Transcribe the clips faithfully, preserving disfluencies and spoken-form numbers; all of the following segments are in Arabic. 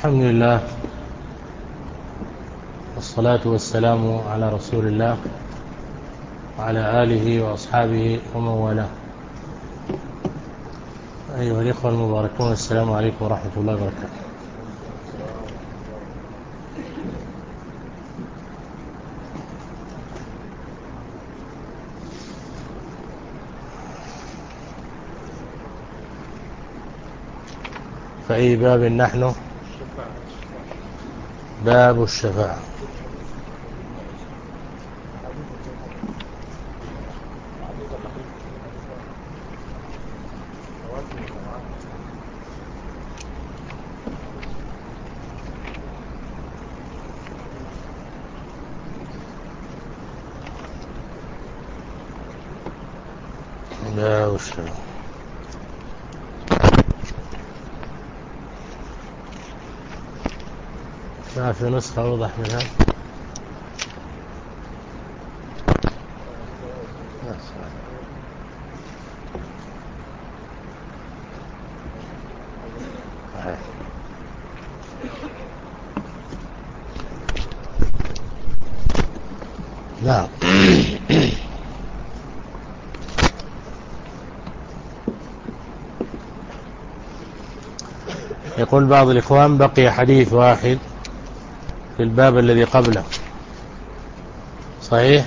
الحمد لله والصلاة والسلام على رسول الله وعلى آله وأصحابه ومن والاه. أيها الإخوة المباركون، السلام عليكم ورحمة الله وبركاته. فأي باب نحن؟ باب الشفاعة. باب الشفاعة. ما في نسخة أوضح منها؟ نعم. يقول بعض الإخوان: بقي حديث واحد في الباب الذي قبله، صحيح؟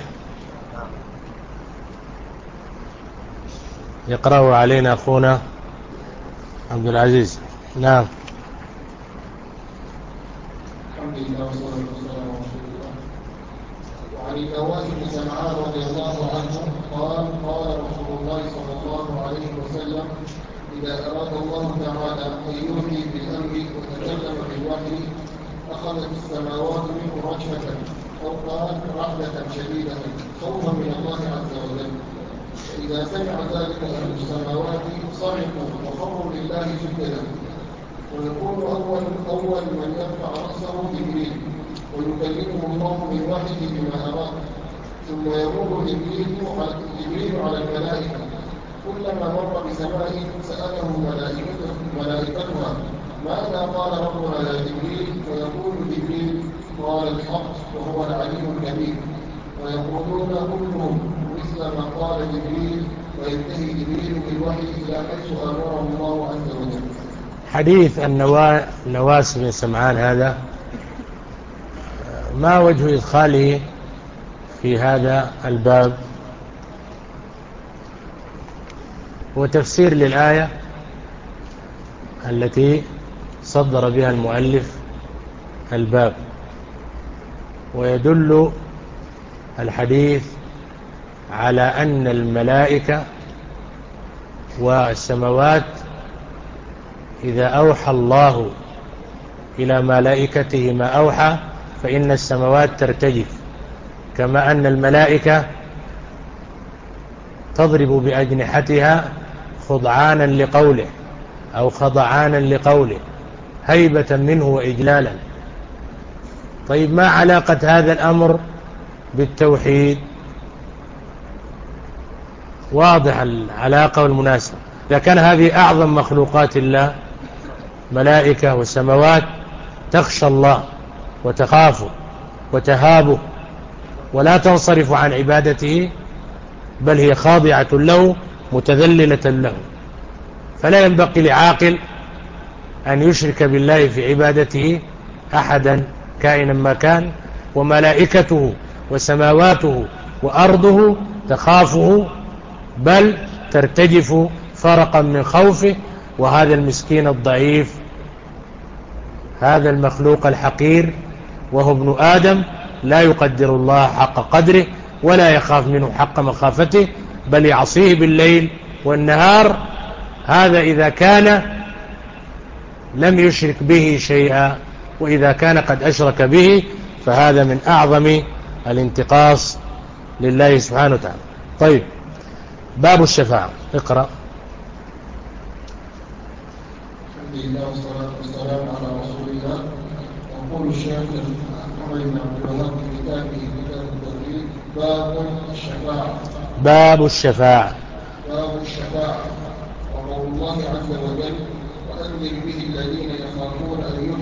يقرأه علينا أخونا عبد العزيز. نعم. الحمد لله والصلاة والسلام على رسول الله. وعن النواس بن سمعان رضي الله عنه قال: قال رسول الله صلى الله عليه وسلم: إذا أراد الله تعالى أن يوحي بالأمر وتكلم بالوحي أخذت السماوات منه رجفة، أو قال رحلة شديدة خوفا من الله عز وجل. فإذا سمع ذلك أهل السماوات صعقوا وخروا لله سجدا، ويكون أول أول من يرفع رأسه جبريل، ويكلمه الله من وحيه بما أراد، ثم يمر جبريل على, جبريل على الملائكة، كلما مر بسماء سأله ملائكته ملائكتها: ماذا قال ربنا يا جبريل؟ فيقول جبريل: قال الحق وهو العليم الكبير. ويقولون كلهم مثل ما قال جبريل، وينتهي جبريل بالوحي إلى حيث أمره الله عز وجل. حديث النواس بن سمعان هذا ما وجه إدخاله في هذا الباب؟ هو تفسير للآية التي صدر بها المؤلف الباب، ويدل الحديث على أن الملائكة والسماوات إذا أوحى الله إلى ملائكته ما أوحى فإن السماوات ترتجف، كما أن الملائكة تضرب بأجنحتها خضعانا لقوله أو خضعانا لقوله هيبة منه وإجلالا. طيب، ما علاقة هذا الأمر بالتوحيد؟ واضح العلاقة والمناسبة. إذا كان هذه أعظم مخلوقات الله ملائكة والسماوات تخشى الله وتخافه وتهابه ولا تنصرف عن عبادته، بل هي خاضعة له متذللة له، فلا ينبغي لعاقل أن يشرك بالله في عبادته أحدا كائنا ما كان. وملائكته وسماواته وأرضه تخافه بل ترتجف فرقا من خوفه، وهذا المسكين الضعيف، هذا المخلوق الحقير وهو ابن آدم لا يقدر الله حق قدره ولا يخاف منه حق مخافته، بل يعصيه بالليل والنهار. هذا إذا كان لم يشرك به شيئا، وإذا كان قد أشرك به فهذا من أعظم الانتقاص لله سبحانه وتعالى. طيب، باب الشفاعة، اقرأ. الحمد لله والصلاة والسلام على رسول الله. يقول الشيخ محمد بن عبد الوهاب في كتابه كتاب التوحيد: باب الشفاعة. باب الشفاعة. باب الشفاعة. وقول الله عز وجل: وأنذر به الذين يخافون أن يحشروا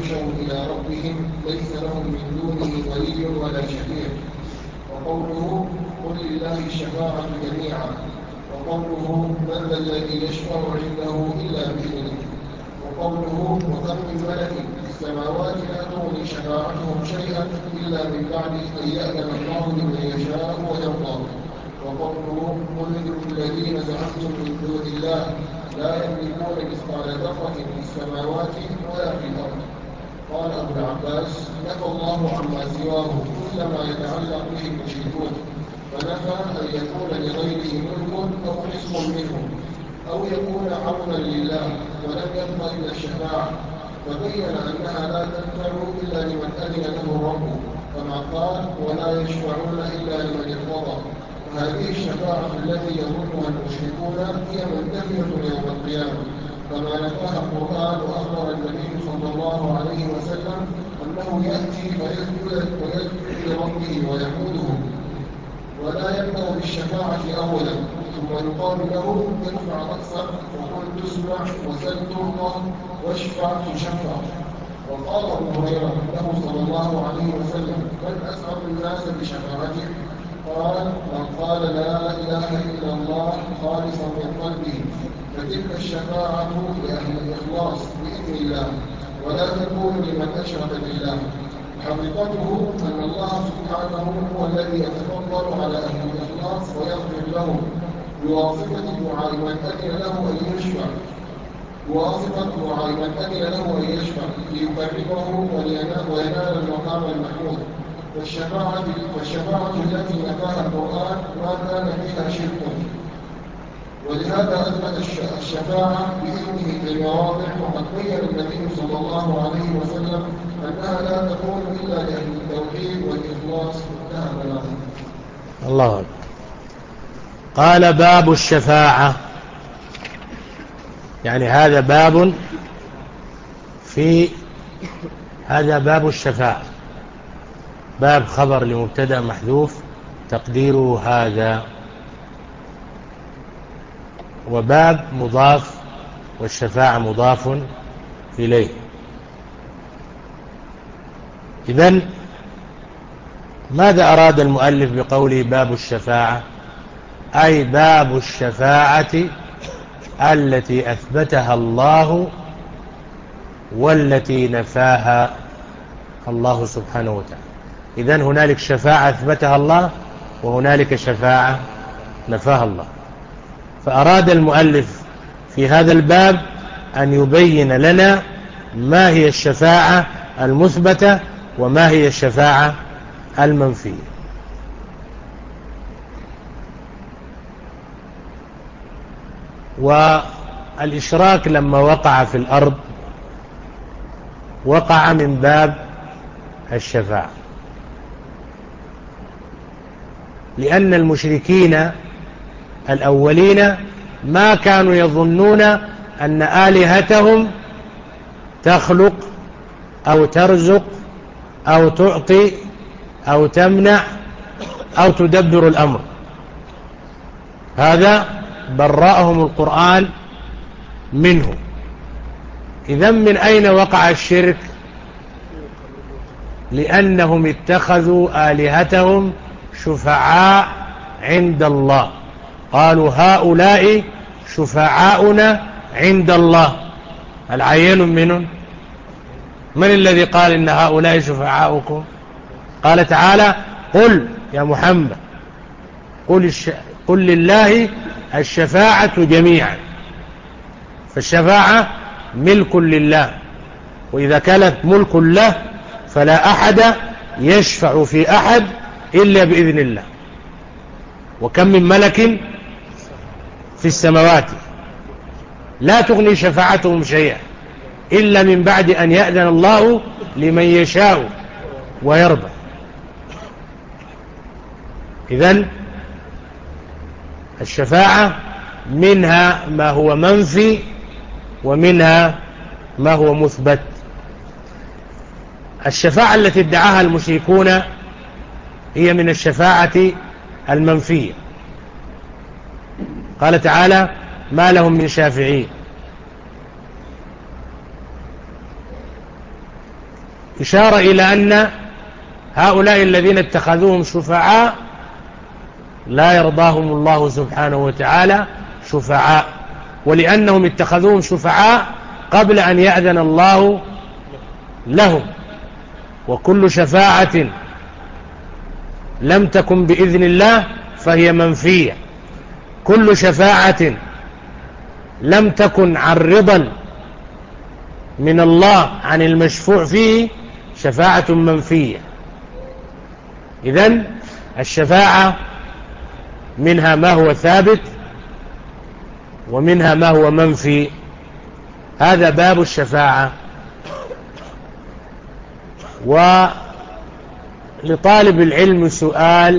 إلى ربهم ليس لهم من دونه ولي ولا شفيع. وقوله قل لله الشفاعة جميعا. وقوله من ذا الذي يشفع عنده إلا بإذنه. وقوله وكم من ملك في السماوات لا تغني شفاعتهم شيئا إلا من بعد أن يأذن الله لمن يشاء ويرضى. وقوله قل ادعوا الذين زعمتم من دون الله لا يملكون مثقال ذرة في السماوات ولا في الأرض. قال أبو العباس نفى الله عما سواه كل ما يتعلق به المشركون، فنفى أن يكون لغيره ملك أو قسم منه أو يكون عونا لله، ولم يبق إلا الشفاعة، فبين أنها لا تنفع إلا لمن أذن له ربه، كما قال ولا يشفعون إلا لمن ارتضى. وهذه الشفاعة التي يظنها المشركون هي منتفية يوم القيامة، كما نفاها القرآن وأخبر النبي صلى الله عليه وسلم أنه يأتي فيسجد لربه ويحمده، ولا يبدأ بالشفاعة أولا ثم يقال له ارفع رأسك وقل تسمع وسل تعطى واشفع تشفع. وقال أبو هريرة له صلى الله عليه وسلم من أسعد الناس بشفاعته؟ قال من قال لا إله إلا الله خالصا من قلبه، فتلك الشفاعة لأهل الإخلاص بإذن الله، ولا تكون لمن أشرك بالله. حقيقته أن الله سبحانه هو الذي يتفضل على أهل الإخلاص ويغفر لهم بواسطة دعاء من أذن له أن يشفع بواسطة دعاء من أذن له أن يشفع ليقربه وينال المقام المحمود. والشفاعة والشفاعة التي نفاها القرآن ما كان فيها شرك، ولهذا أثبت الشفاعة بإذنه في المواضع، وقد بين النبي صلى الله عليه وسلم أنها لا تكون إلا لأهل التوحيد والإخلاص انتهى له. الله أكبر. قال باب الشفاعة، يعني هذا باب في هذا باب الشفاعة، باب خبر لمبتدأ محذوف تقديره هذا، وباب مضاف والشفاعة مضاف إليه. إذن ماذا أراد المؤلف بقوله باب الشفاعة؟ أي باب الشفاعة التي أثبتها الله والتي نفاها الله سبحانه وتعالى. إذن هنالك شفاعة أثبتها الله وهنالك شفاعة نفاها الله. فأراد المؤلف في هذا الباب أن يبين لنا ما هي الشفاعة المثبتة وما هي الشفاعة المنفية. والإشراك لما وقع في الأرض وقع من باب الشفاعة، لأن المشركين الأولين ما كانوا يظنون أن آلهتهم تخلق أو ترزق أو تعطي أو تمنع أو تدبر الأمر. هذا برأهم القرآن منه. إذن من أين وقع الشرك؟ لأنهم اتخذوا آلهتهم شفعاء عند الله، قالوا هؤلاء شفعاؤنا عند الله. العين منهم؟ من الذي قال إن هؤلاء شفعاؤكم؟ قال تعالى قل يا محمد قل, الش... قل لله الشفاعة جميعا. فالشفاعة ملك لله، وإذا كانت ملك له فلا أحد يشفع في أحد إلا بإذن الله. وكم من ملك في السماوات لا تغني شفاعتهم شيئا إلا من بعد أن يأذن الله لمن يشاء ويرضى. إذن الشفاعة منها ما هو منفي ومنها ما هو مثبت. الشفاعة التي ادعاها المشركون هي من الشفاعة المنفية. قال تعالى ما لهم من شافعين. إشارة إلى أن هؤلاء الذين اتخذوهم شفعاء لا يرضاهم الله سبحانه وتعالى شفعاء، ولأنهم اتخذوهم شفعاء قبل أن يأذن الله لهم، وكل شفاعة لم تكن بإذن الله فهي منفية، كل شفاعة لم تكن عن رضا من الله عن المشفوع فيه شفاعة منفية. إذن الشفاعة منها ما هو ثابت ومنها ما هو منفي. هذا باب الشفاعة. ولطالب العلم سؤال،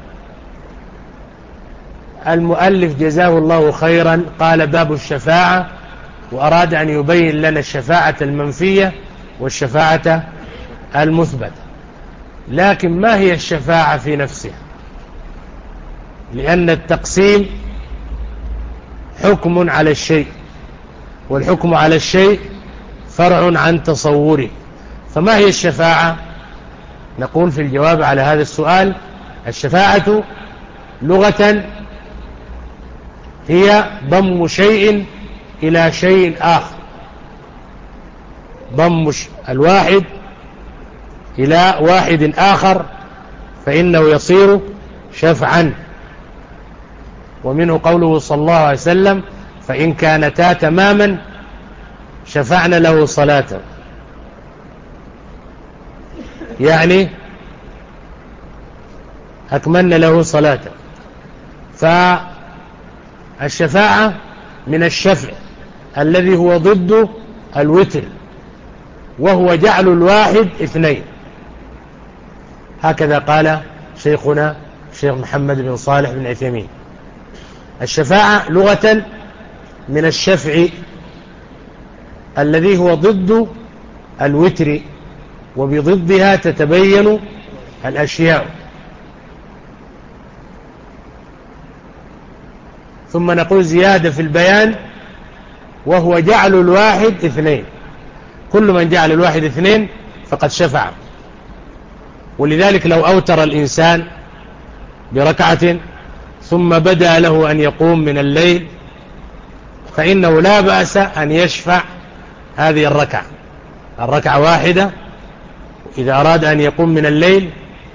المؤلف جزاه الله خيرا قال باب الشفاعة، وأراد أن يبين لنا الشفاعة المنفية والشفاعة المثبتة، لكن ما هي الشفاعة في نفسها؟ لأن التقسيم حكم على الشيء، والحكم على الشيء فرع عن تصوره، فما هي الشفاعة؟ نقول في الجواب على هذا السؤال: الشفاعة لغة هي ضم شيء إلى شيء آخر، ضم الواحد إلى واحد آخر فإنه يصير شفعا. ومنه قوله صلى الله عليه وسلم: فإن كانتا تماما شفعنا له صلاة، يعني أكملنا له صلاة. فالشفاعة من الشفع الذي هو ضد الوتر، وهو جعل الواحد اثنين، هكذا قال شيخنا الشيخ محمد بن صالح بن عثيمين. الشفاعة لغة من الشفع الذي هو ضد الوتر، وبضدها تتبين الأشياء. ثم نقول زيادة في البيان، وهو جعل الواحد اثنين، كل من جعل الواحد اثنين فقد شفع. ولذلك لو أوتر الإنسان بركعة ثم بدأ له أن يقوم من الليل فإنه لا بأس أن يشفع هذه الركعة، الركعة واحدة. إذا أراد أن يقوم من الليل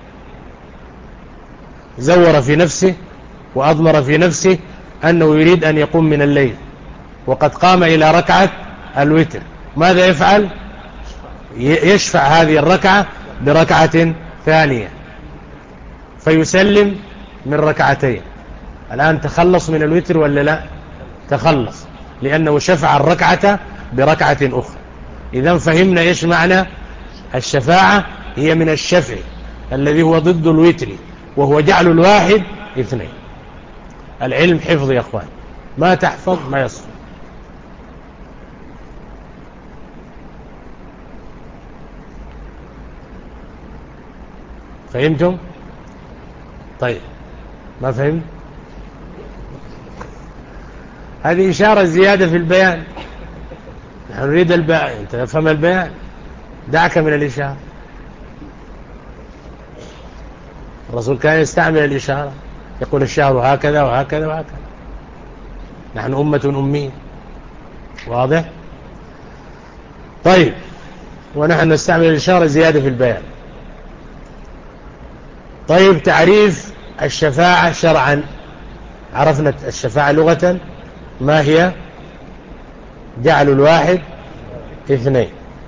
زور في نفسه وأضمر في نفسه أنه يريد أن يقوم من الليل، وقد قام إلى ركعة الوتر، ماذا يفعل؟ يشفع هذه الركعة بركعة ثانية فيسلم من ركعتين. الآن تخلص من الوتر ولا لا؟ تخلص، لأنه شفع الركعة بركعة أخرى. إذن فهمنا إيش معنى الشفاعة؟ هي من الشفع الذي هو ضد الوتر، وهو جعل الواحد اثنين. العلم حفظ يا أخوان، ما تحفظ ما يصف. فهمتم؟ طيب، ما فهمت؟ هذه إشارة زيادة في البيان، نحن نريد البيان، أنت تفهم البيان، دعك من الإشارة. الرسول كان يستعمل الإشارة، يقول الشهر هكذا وهكذا وهكذا. نحن أمة أمية، واضح؟ طيب، ونحن نستعمل الإشارة زيادة في البيان. طيب، تعريف الشفاعة شرعا. عرفنا الشفاعة لغة ما هي؟ جعل الواحد اثنين.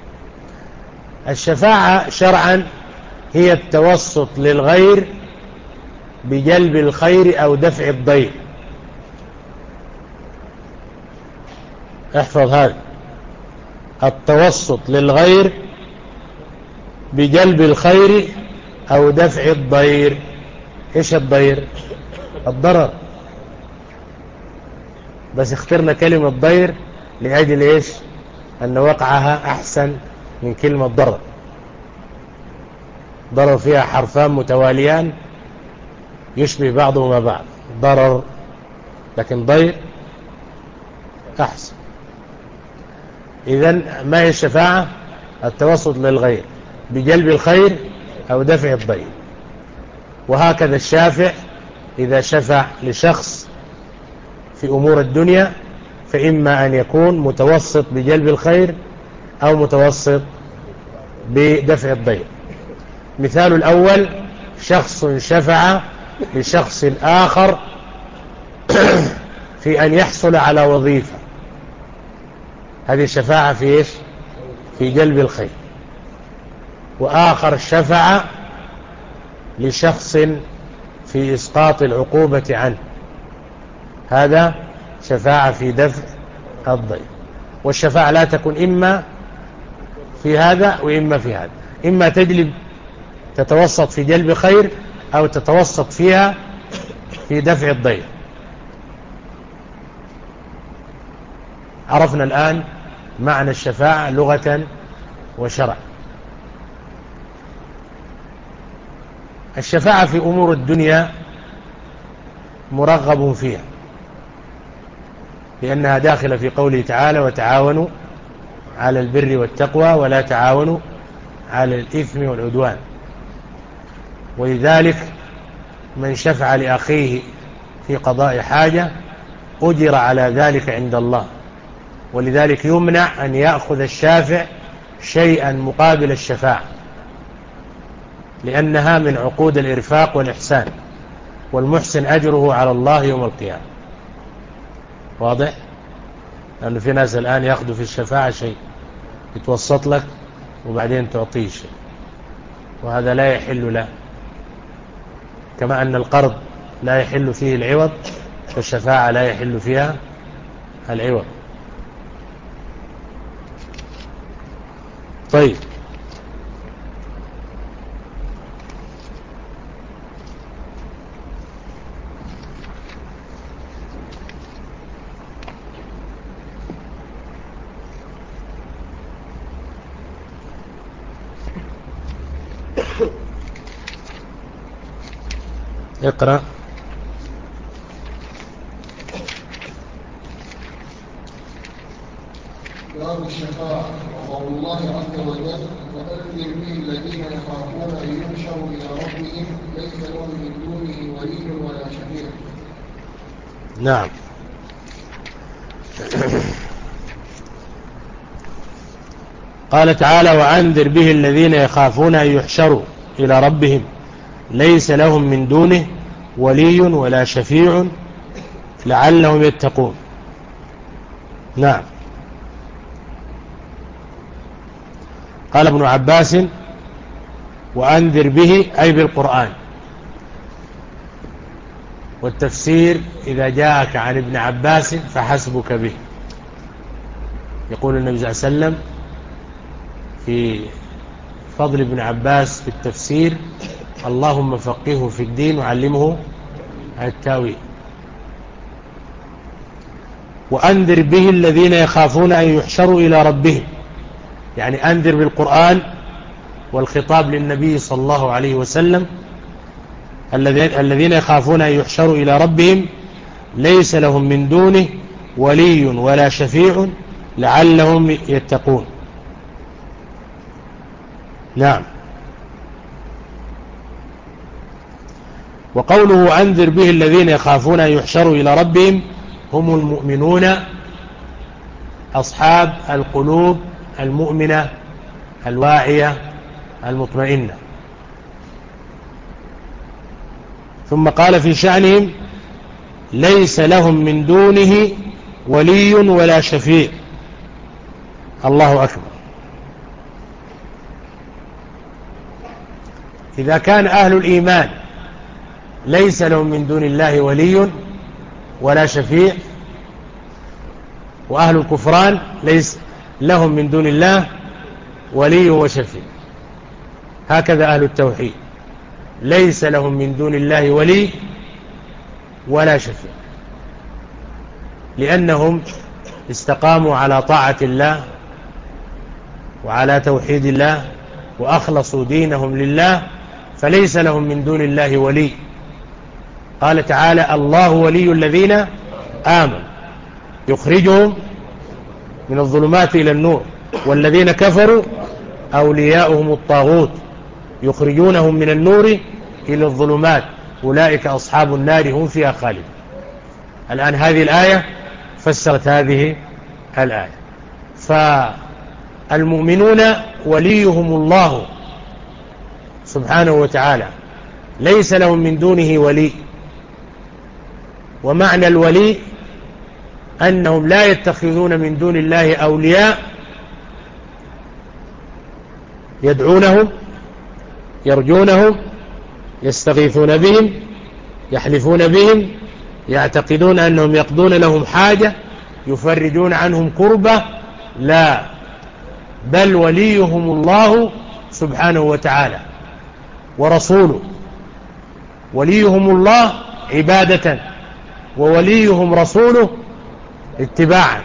الشفاعة شرعا هي التوسط للغير بجلب الخير أو دفع الضير. احفظ هذا: التوسط للغير بجلب الخير أو دفع الضير. إيش الضير؟ الضرر، بس اخترنا كلمة ضير لأجل إيش؟ أن وقعها أحسن من كلمة ضرر. ضرر فيها حرفان متواليان يشبه بعضهما بعض، ضرر، لكن ضير أحسن. إذن ما هي الشفاعة؟ التوسط للغير بجلب الخير أو دفع الضير. وهكذا الشافع إذا شفع لشخص في أمور الدنيا فإما أن يكون متوسط بجلب الخير أو متوسط بدفع الضير. مثال الأول: شخص شفع لشخص آخر في أن يحصل على وظيفة، هذه الشفاعة في إيش؟ في جلب الخير. وآخر شفع لشخص في إسقاط العقوبة عنه، هذا شفاعة في دفع الضير. والشفاعة لا تكون إما في هذا وإما في هذا، إما تجلب تتوسط في جلب خير أو تتوسط فيها في دفع الضير. عرفنا الآن معنى الشفاعة لغة وشرعا. الشفاعة في أمور الدنيا مرغب فيها، لأنها داخلة في قوله تعالى: وتعاونوا على البر والتقوى ولا تعاونوا على الإثم والعدوان. ولذلك من شفع لأخيه في قضاء حاجة أجر على ذلك عند الله، ولذلك يمنع أن يأخذ الشافع شيئا مقابل الشفاعة، لأنها من عقود الإرفاق والإحسان، والمحسن أجره على الله يوم القيامة. واضح؟ لأنه في ناس الآن يأخذوا في الشفاعة شيء، يتوسط لك وبعدين تعطيه شيء، وهذا لا يحل له. كما أن القرض لا يحل فيه العوض، فالشفاعة لا يحل فيها العوض. طيب، اقرأ. باب الشفاعة. وقول الله عز وجل: وأنذر به الذين يخافون أن يحشروا إلى ربهم ليس لهم من دونه ولي ولا شفيع. نعم. قال تعالى: وأنذر به الذين يخافون أن يحشروا إلى ربهم ليس لهم من دونه ولي ولا شفيع لعلهم يتقون. نعم. قال ابن عباس: وأنذر به أي بالقرآن. والتفسير: إذا جاءك عن ابن عباس فحسبك به. يقول النبي صلى الله عليه وسلم في فضل ابن عباس في التفسير: اللهم فقهه في الدين وعلمه التاويل. وأنذر به الذين يخافون أن يحشروا إلى ربهم، يعني أنذر بالقرآن، والخطاب للنبي صلى الله عليه وسلم: الذين يخافون أن يحشروا إلى ربهم ليس لهم من دونه ولي ولا شفيع لعلهم يتقون. نعم. وقوله أنذر به الذين يخافون أن يحشروا إلى ربهم هم المؤمنون أصحاب القلوب المؤمنة الواعية المطمئنة. ثم قال في شأنهم: ليس لهم من دونه ولي ولا شفيع. الله أكبر. إذا كان أهل الإيمان ليس لهم من دون الله ولي ولا شفيع، وأهل الكفران ليس لهم من دون الله ولي وشفيع، هكذا أهل التوحيد ليس لهم من دون الله ولي ولا شفيع، لأنهم استقاموا على طاعة الله وعلى توحيد الله وأخلصوا دينهم لله، فليس لهم من دون الله ولي. قال تعالى: الله ولي الذين آمنوا يخرجهم من الظلمات إلى النور والذين كفروا أولياؤهم الطاغوت يخرجونهم من النور إلى الظلمات أولئك أصحاب النار هم فيها خالدون. الآن هذه الآية فسرت هذه الآية. فالمؤمنون وليهم الله سبحانه وتعالى، ليس لهم من دونه ولي. ومعنى الولي أنهم لا يتخذون من دون الله أولياء يدعونهم يرجونهم يستغيثون بهم يحلفون بهم يعتقدون أنهم يقضون لهم حاجة يفرجون عنهم كربة. لا، بل وليهم الله سبحانه وتعالى ورسوله. وليهم الله عبادة ووليهم رسوله اتباعا.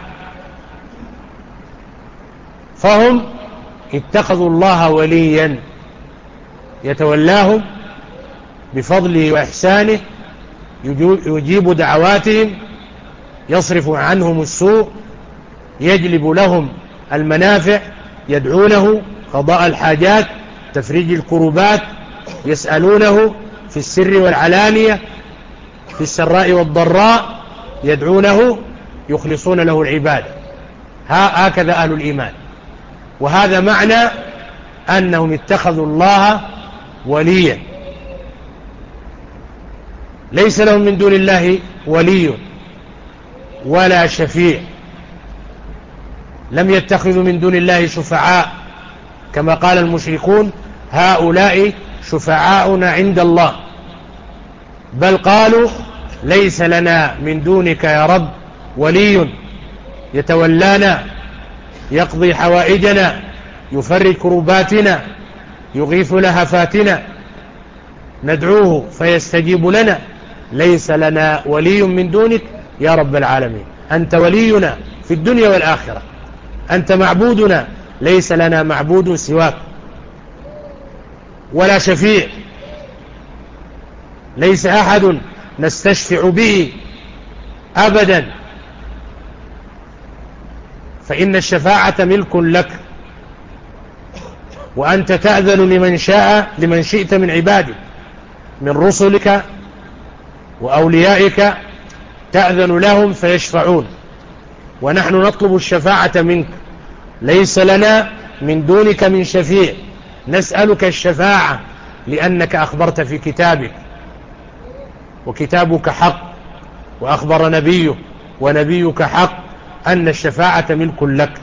فهم اتخذوا الله وليا يتولاهم بفضله وإحسانه، يجيب دعواتهم، يصرف عنهم السوء، يجلب لهم المنافع، يدعونه قضاء الحاجات، تفريج الكروبات، يسألونه في السر والعلانية، في السراء والضراء يدعونه، يخلصون له العبادة. هكذا أهل الإيمان. وهذا معنى أنهم اتخذوا الله وليا. ليس لهم من دون الله ولي ولا شفيع. لم يتخذوا من دون الله شفعاء كما قال المشركون هؤلاء شفعاؤنا عند الله، بل قالوا ليس لنا من دونك يا رب ولي يتولانا يقضي حوائجنا يفرج كروباتنا يغيث لهفاتنا ندعوه فيستجيب لنا. ليس لنا ولي من دونك يا رب العالمين، أنت ولينا في الدنيا والآخرة، أنت معبودنا، ليس لنا معبود سواك. ولا شفيع، ليس أحد نستشفع به أبدا، فإن الشفاعة ملك لك، وأنت تأذن لمن شاء لمن شئت من عبادك من رسلك وأوليائك، تأذن لهم فيشفعون، ونحن نطلب الشفاعة منك. ليس لنا من دونك من شفيع، نسألك الشفاعة لأنك أخبرت في كتابك، وكتابك حق، وأخبر نبيه ونبيك حق أن الشفاعة ملك لك.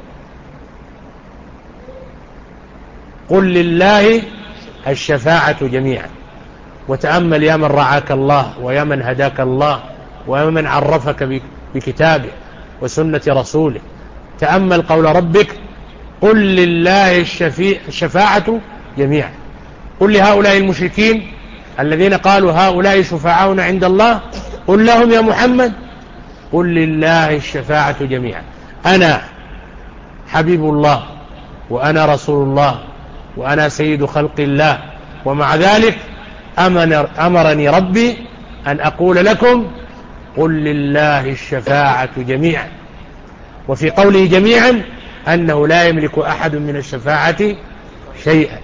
قل لله الشفاعة جميعا. وتأمل يا من رعاك الله، ويا من هداك الله، ويا من عرفك بكتابه وسنة رسوله، تأمل قول ربك قل لله الشفاعة جميعا. قل لهؤلاء المشركين الذين قالوا هؤلاء شفعاؤنا عند الله، قل لهم يا محمد قل لله الشفاعة جميعا، أنا حبيب الله وأنا رسول الله وأنا سيد خلق الله، ومع ذلك أمرني ربي أن أقول لكم قل لله الشفاعة جميعا. وفي قوله جميعا أنه لا يملك أحد من الشفاعة شيئا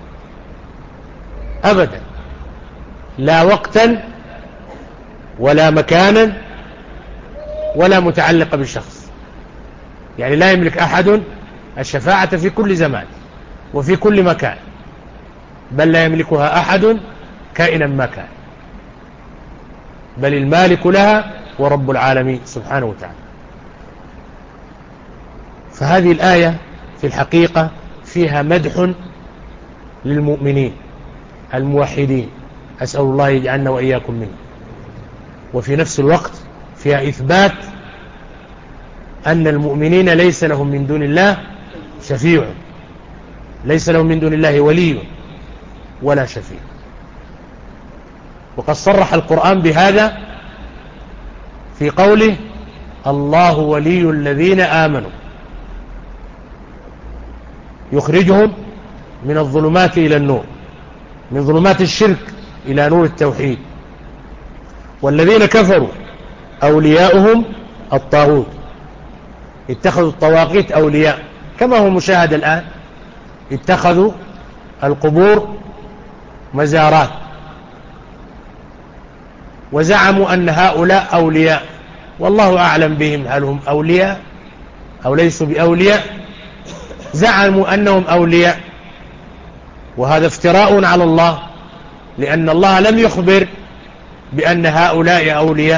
أبدا، لا وقتا ولا مكانا ولا متعلق بالشخص. يعني لا يملك أحد الشفاعة في كل زمان وفي كل مكان، بل لا يملكها أحد كائنا ما كان، بل المالك لها ورب العالمين سبحانه وتعالى. فهذه الآية في الحقيقة فيها مدح للمؤمنين الموحدين، أسأل الله يجعلنا وإياكم منه، وفي نفس الوقت فيها إثبات أن المؤمنين ليس لهم من دون الله شفيع، ليس لهم من دون الله ولي ولا شفيع. وقد صرح القرآن بهذا في قوله الله ولي الذين آمنوا يخرجهم من الظلمات إلى النور، من ظلمات الشرك إلى نور التوحيد. والذين كفروا أولياؤهم الطاغوت، اتخذوا الطواغيت أولياء كما هو مشاهد الآن. اتخذوا القبور مزارات، وزعموا أن هؤلاء أولياء، والله أعلم بهم هل هم أولياء أو ليسوا بأولياء. زعموا أنهم أولياء، وهذا افتراء على الله، لأن الله لم يخبر بأن هؤلاء أولياء،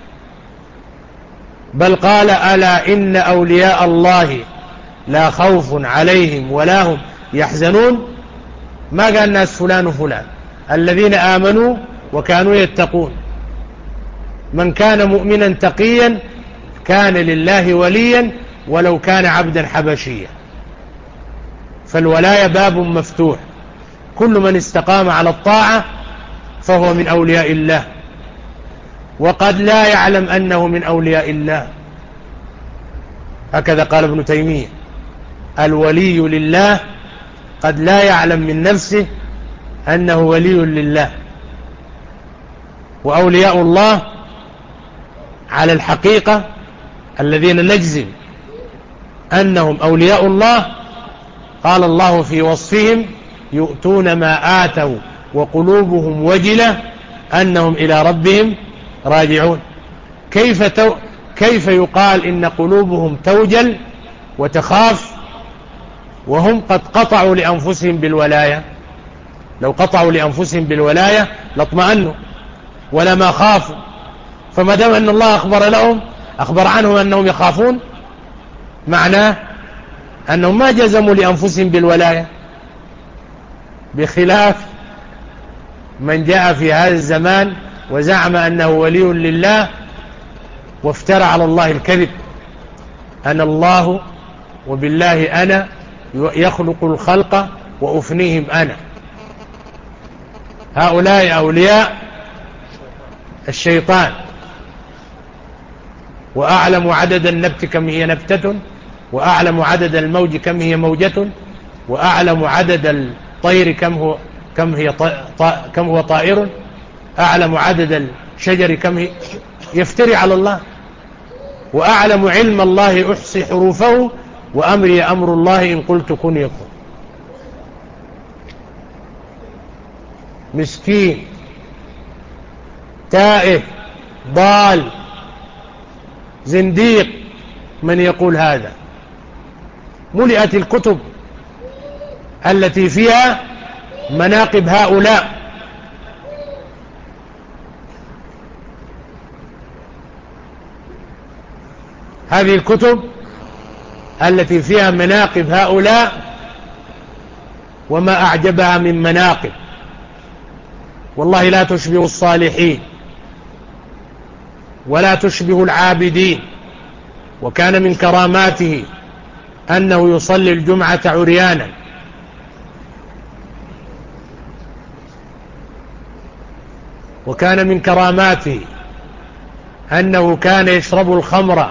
بل قال ألا إن أولياء الله لا خوف عليهم ولا هم يحزنون. ما قال الناس فلان وفلان، الذين آمنوا وكانوا يتقون. من كان مؤمنا تقيا كان لله وليا ولو كان عبدا حبشيا. فالولاية باب مفتوح، كل من استقام على الطاعة فهو من أولياء الله، وقد لا يعلم أنه من أولياء الله. هكذا قال ابن تيمية: الولي لله قد لا يعلم من نفسه أنه ولي لله. وأولياء الله على الحقيقة الذين نجزم أنهم أولياء الله، قال الله في وصفهم: يؤتون ما آتوا وقلوبهم وجلة أنهم إلى ربهم راجعون. كيف, تو كيف يقال إن قلوبهم توجل وتخاف وهم قد قطعوا لأنفسهم بالولاية؟ لو قطعوا لأنفسهم بالولاية لاطمأنوا ولما خافوا. فما دام أن الله أخبر لهم أخبر عنهم أنهم يخافون، معناه أنهم ما جزموا لأنفسهم بالولاية، بخلاف من جاء في هذا الزمان وزعم أنه ولي لله وافترى على الله الكذب: أنا الله وبالله أنا يخلق الخلق وأفنيهم أنا. هؤلاء أولياء الشيطان. وأعلم عدد النبت كم هي نبتة، وأعلم عدد الموج كم هي موجة، وأعلم عدد الطير كم هو كم هي كم هو طائر، أعلم عدد الشجر كم هي. يفتري على الله. وأعلم علم الله أحصي حروفه وأمري أمر الله إن قلت كن يكون. مسكين تائه ضال زنديق من يقول هذا. ملئت الكتب التي فيها مناقب هؤلاء. هذه الكتب التي فيها مناقب هؤلاء وما أعجبها من مناقب، والله لا تشبه الصالحين ولا تشبه العابدين. وكان من كراماته أنه يصلي الجمعة عريانا، وكان من كراماته أنه كان يشرب الخمر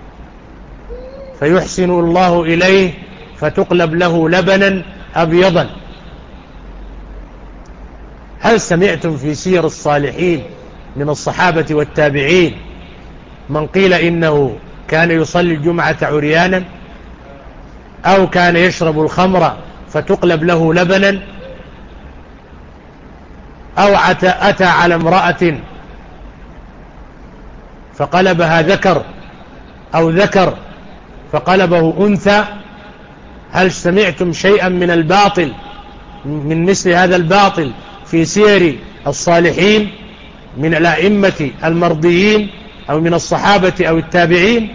فيحسن الله إليه فتقلب له لبنا أبيضا. هل سمعتم في سير الصالحين من الصحابة والتابعين من قيل إنه كان يصلي الجمعة عريانا، أو كان يشرب الخمر فتقلب له لبنا، أو أتى على امرأة فقلبها ذكر، أو ذكر فقلبه أنثى؟ هل سمعتم شيئا من الباطل من مثل هذا الباطل في سير الصالحين من الأئمة المرضيين أو من الصحابة أو التابعين؟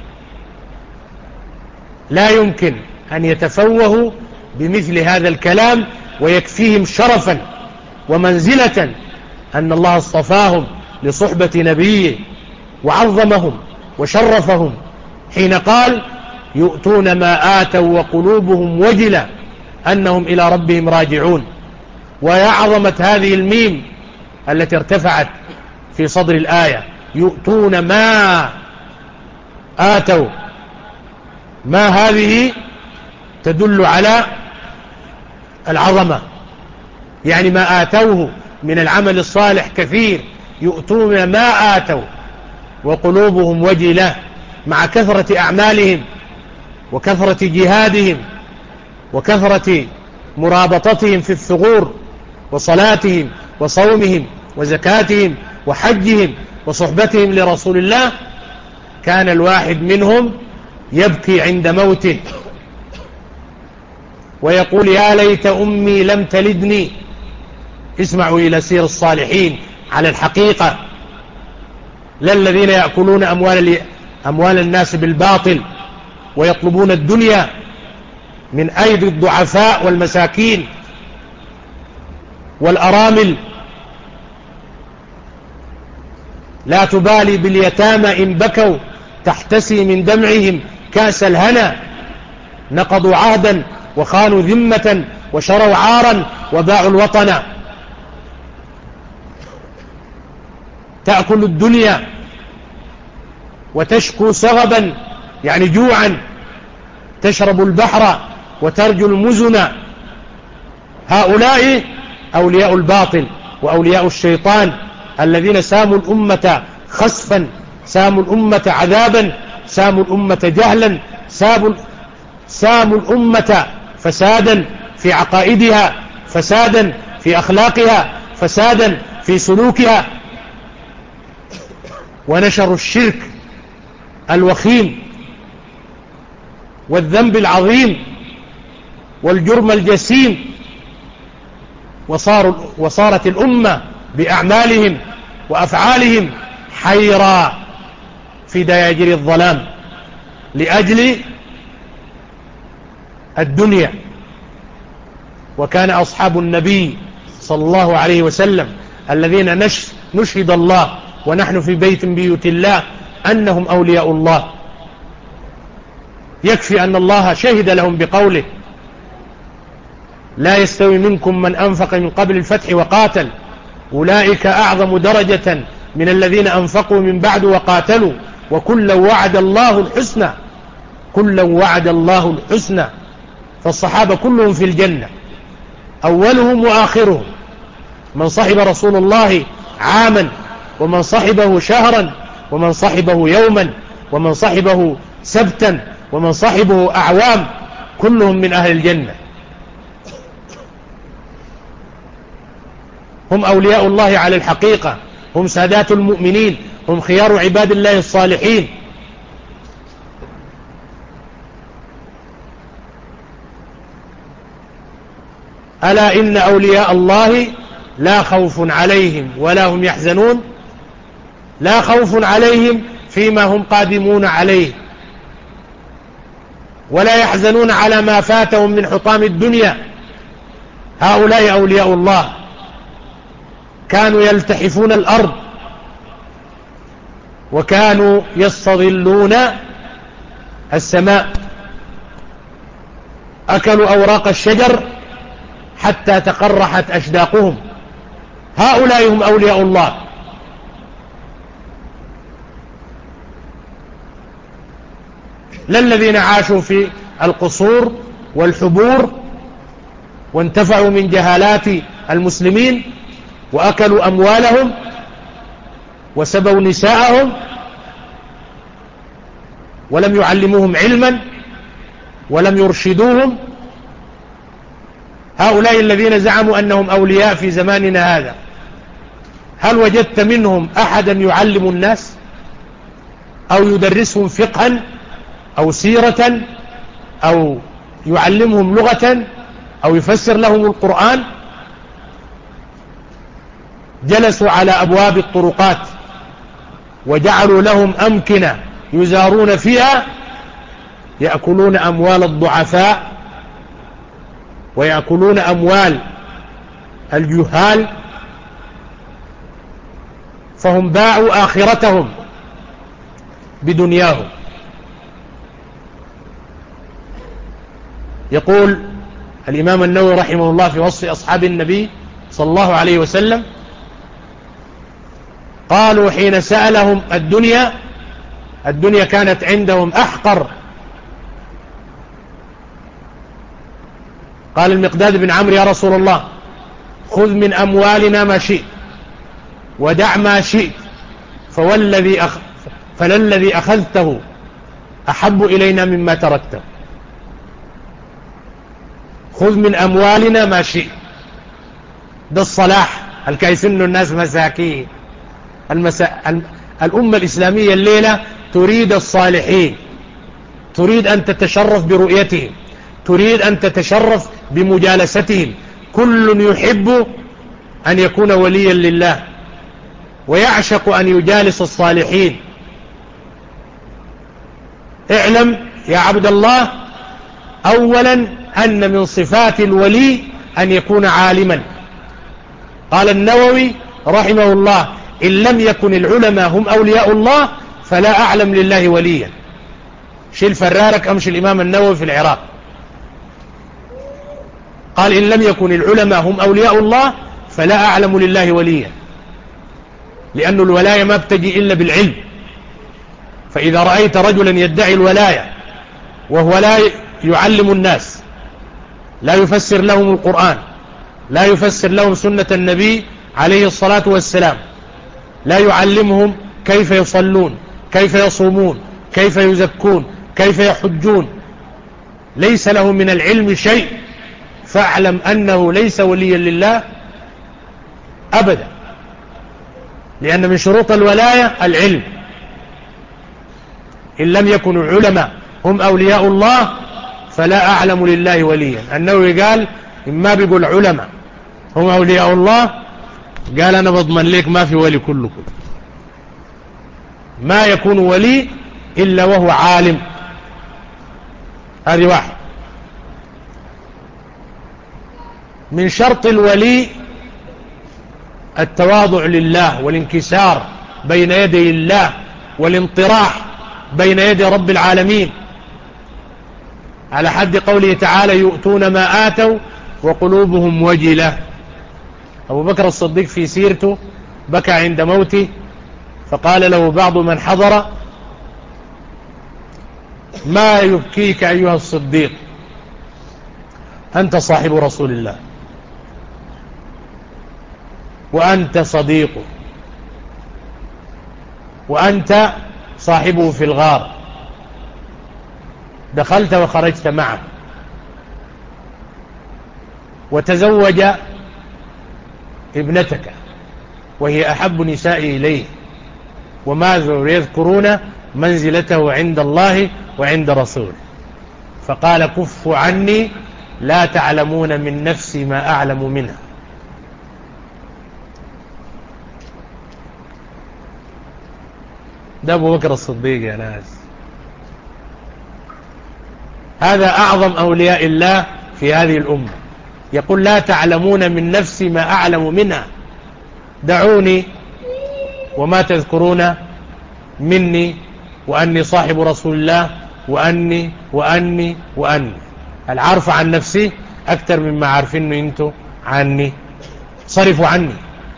لا يمكن أن يتفوهوا بمثل هذا الكلام، ويكفيهم شرفا ومنزلة أن الله اصطفاهم لصحبة نبيه وعظمهم وشرفهم حين قال: يؤتون ما آتوا وقلوبهم وجلة أنهم إلى ربهم راجعون. ويعظمة هذه الميم التي ارتفعت في صدر الآية: يؤتون ما آتوا. ما هذه تدل على العظمة، يعني ما آتوه من العمل الصالح كثير. يؤتون ما آتوا وقلوبهم وجلة، مع كثرة أعمالهم وكثرة جهادهم وكثرة مرابطتهم في الثغور وصلاتهم وصومهم وزكاتهم وحجهم وصحبتهم لرسول الله، كان الواحد منهم يبكي عند موته ويقول يا ليت أمي لم تلدني. اسمعوا إلى سير الصالحين على الحقيقة، لا الذين يأكلون أموال, أموال الناس بالباطل ويطلبون الدنيا من أيدي الضعفاء والمساكين والأرامل. لا تبالي باليتامى إن بكوا تحتسي من دمعهم كأس الهنا، نقضوا عهدا وخانوا ذمة وشروا عارا وباعوا الوطن. تأكل الدنيا وتشكو صغبا يعني جوعا، تشرب البحر وترجو المزن. هؤلاء أولياء الباطل وأولياء الشيطان الذين ساموا الأمة خسفا، ساموا الأمة عذابا، ساموا الأمة جهلا، ساموا الأمة فسادا في عقائدها، فسادا في أخلاقها، فسادا في سلوكها، ونشروا الشرك الوخيم والذنب العظيم والجرم الجسيم، وصاروا وصارت الأمة بأعمالهم وأفعالهم حيرى في دياجر الظلام لأجل الدنيا. وكان أصحاب النبي صلى الله عليه وسلم الذين نشهد الله ونحن في بيت من بيوت الله أنهم أولياء الله، يكفي أن الله شهد لهم بقوله لا يستوي منكم من أنفق من قبل الفتح وقاتل أولئك أعظم درجة من الذين أنفقوا من بعد وقاتلوا وكلا وعد الله الحسنى، كلا وعد الله الحسنى. فالصحابة كلهم في الجنة، أولهم وآخرهم، من صحب رسول الله عاما ومن صحبه شهرا ومن صحبه يوما ومن صحبه سبتا ومن صحبه أعوام، كلهم من أهل الجنة. هم أولياء الله على الحقيقة، هم سادات المؤمنين، هم خيار عباد الله الصالحين. ألا إن أولياء الله لا خوف عليهم ولا هم يحزنون، لا خوف عليهم فيما هم قادمون عليه، ولا يحزنون على ما فاتهم من حطام الدنيا. هؤلاء أولياء الله كانوا يلتحفون الأرض وكانوا يستظلون السماء، أكلوا أوراق الشجر حتى تقرحت أشداقهم. هؤلاء هم أولياء الله. لا الذين عاشوا في القصور والحبور وانتفعوا من جهالات المسلمين وأكلوا أموالهم وسبوا نساءهم ولم يعلموهم علما ولم يرشدوهم. هؤلاء الذين زعموا أنهم أولياء في زماننا هذا، هل وجدت منهم أحدا يعلم الناس أو يدرسهم فقها أو سيرة أو يعلمهم لغة أو يفسر لهم القرآن؟ جلسوا على أبواب الطرقات وجعلوا لهم أمكنة يزارون فيها، يأكلون أموال الضعفاء ويأكلون أموال الجهال، فهم باعوا آخرتهم بدنياهم. يقول الإمام النووي رحمه الله في وصف أصحاب النبي صلى الله عليه وسلم: قالوا حين سألهم الدنيا، الدنيا كانت عندهم أحقر. قال المقداد بن عمرو: يا رسول الله خذ من أموالنا ما شئت ودع ما شئت، فوالذي أخ... فللذي أخذته أحب إلينا مما تركته. خذ من أموالنا ما شئت. ده الصلاح الكايسن الناس مساكين. المسا... الأمة الإسلامية الليلة تريد الصالحين، تريد أن تتشرف برؤيتهم، تريد أن تتشرف بمجالستهم. كل يحب أن يكون وليا لله ويعشق أن يجالس الصالحين. اعلم يا عبد الله أولا أن من صفات الولي أن يكون عالما. قال النووي رحمه الله: إن لم يكن العلماء هم أولياء الله فلا أعلم لله وليا. شيل فرارك أمشي الإمام النووي في العراق قال: إن لم يكن العلماء هم أولياء الله فلا أعلم لله وليا، لأن الولاية ما بتجي إلا بالعلم. فإذا رأيت رجلا يدعي الولاية وهو لا يعلم الناس، لا يفسر لهم القرآن، لا يفسر لهم سنة النبي عليه الصلاة والسلام، لا يعلمهم كيف يصلون، كيف يصومون، كيف يزكون، كيف يحجون، ليس له من العلم شيء، فاعلم أنه ليس وليا لله أبدا، لأن من شروط الولاية العلم. إن لم يكن العلماء هم أولياء الله فلا أعلم لله وليا. النووي قال: إما بيقول علماء هم أولياء الله، قال أنا بضمن لك ما في ولي كلكم. ما يكون ولي إلا وهو عالم. هذه واحد. من شرط الولي التواضع لله والانكسار بين يدي الله والانطراح بين يدي رب العالمين، على حد قوله تعالى: يؤتون ما آتوا وقلوبهم وجلة. أبو بكر الصديق في سيرته بكى عند موته، فقال له بعض من حضر: ما يبكيك أيها الصديق؟ أنت صاحب رسول الله وأنت صديقه وأنت صاحبه في الغار، دخلت وخرجت معه، وتزوج ابنتك وهي أحب نسائه إليه، وماذا يذكرون منزلته عند الله وعند رسوله. فقال: كفوا عني لا تعلمون من نفسي ما أعلم منها. ده أبو بكر الصديق يا ناس. هذا أعظم أولياء الله في هذه الأمة. يقول: لا تعلمون من نفسي ما أعلم منها، دعوني وما تذكرون مني، وأني صاحب رسول الله، وأني وأني وأني. العارف عن نفسي أكثر مما عارفين أنتم عني. صرفوا عني.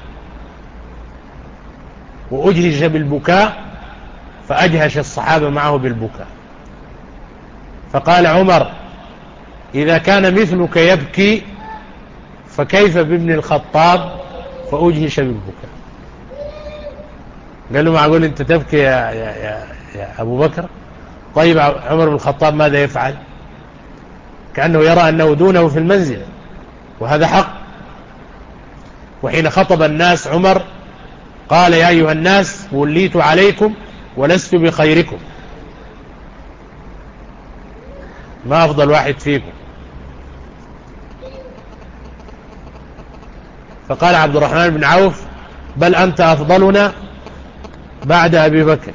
وأجهش بالبكاء فأجهش الصحابة معه بالبكاء. فقال عمر: إذا كان مثلك يبكي فكيف بابن الخطاب؟ فأجهش بالبكاء. قال له: معقول أنت تبكي يا, يا, يا, يا أبو بكر؟ طيب عمر بن الخطاب ماذا يفعل؟ كأنه يرى أنه دونه في المنزل، وهذا حق. وحين خطب الناس عمر قال: يا أيها الناس وليت عليكم ولست بخيركم، ما أفضل واحد فيكم. فقال عبد الرحمن بن عوف: بل أنت أفضلنا بعد أبي بكر.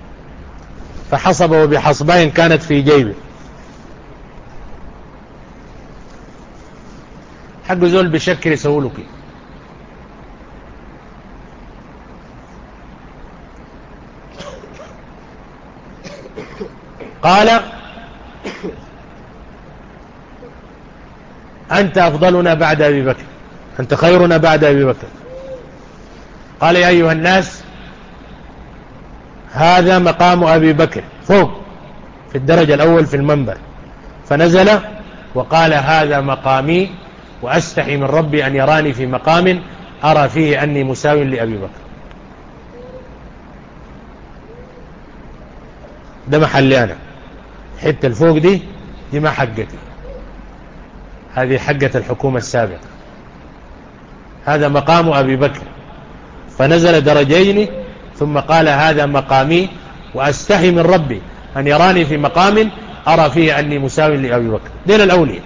فحصبه بحصبين كانت في جيبه. حق زول بشكر يسولك. قال: أنت أفضلنا بعد أبي بكر، أنت خيرنا بعد أبي بكر. قال: يا أيها الناس هذا مقام أبي بكر فوق في الدرجة الأول في المنبر. فنزل وقال: هذا مقامي وأستحي من ربي أن يراني في مقام أرى فيه أني مساو لأبي بكر. ده محلي أنا، حتى الفوق دي دي ما حقتي. هذه حقة الحكومة السابقة، هذا مقام أبي بكر، فنزل درجين ثم قال هذا مقامي وأستحي من ربي أن يراني في مقام أرى فيه أني مساوي لأبي بكر. دين الأولياء.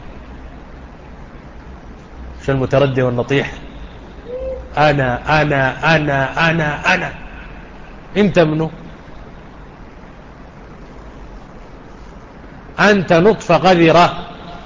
شو المتردي والنطيح؟ أنا أنا أنا أنا أنا أنت منه؟ أنت نطفة قذرة.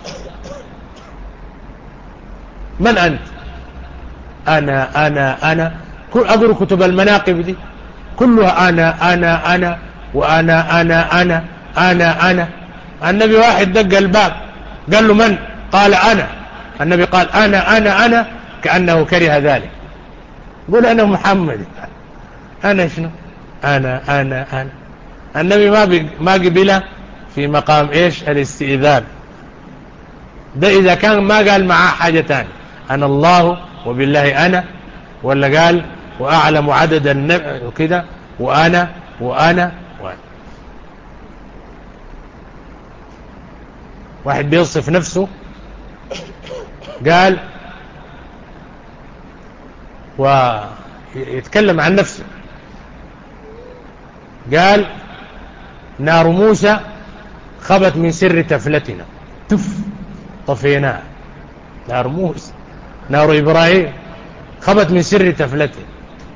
من أنت؟ أنا أنا أنا أقرأ كتب المناقب دي كلها أنا أنا أنا وأنا أنا أنا أنا أنا. النبي واحد دق الباب قال له من؟ قال أنا. النبي قال أنا أنا أنا كأنه كره ذلك. قل أنا محمد. أنا شنو؟ أنا أنا أنا. النبي ما ما قبله في مقام إيش؟ الاستئذان. ده إذا كان ما قال معاه حاجة تانية أنا الله وبالله أنا، ولا قال وأعلم عدد النبي وكده وأنا وأنا وأنا. واحد بيوصف نفسه قال ويتكلم عن نفسه قال نار موسى خبت من سر تفلتنا تف طفيناها. نار موسى نار إبراهيم خبت من سر تفلتنا،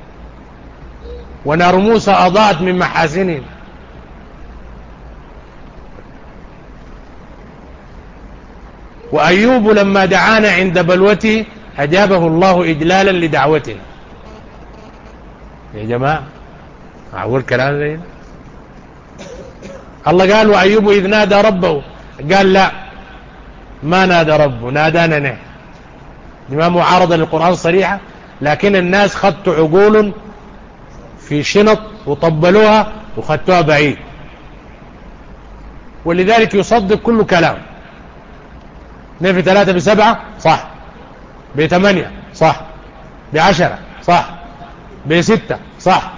ونار موسى أضاءت من محاسنه. وأيوب لما دعانا عند بلوته أجابه الله إجلالا لدعوتنا. يا جماعة أقول كلام زي الله قال وأيوب إذ نادى ربه قال لا ما نادى ربه نادانا نحن. ما معارضة للقرآن صريحة، لكن الناس خدتوا عقول في شنط وطبلوها وخدتوها بعيد، ولذلك يصدق كل كلام. اثنين في ثلاثة بسبعة صح، بثمانية صح، بعشرة صح، بستة صح.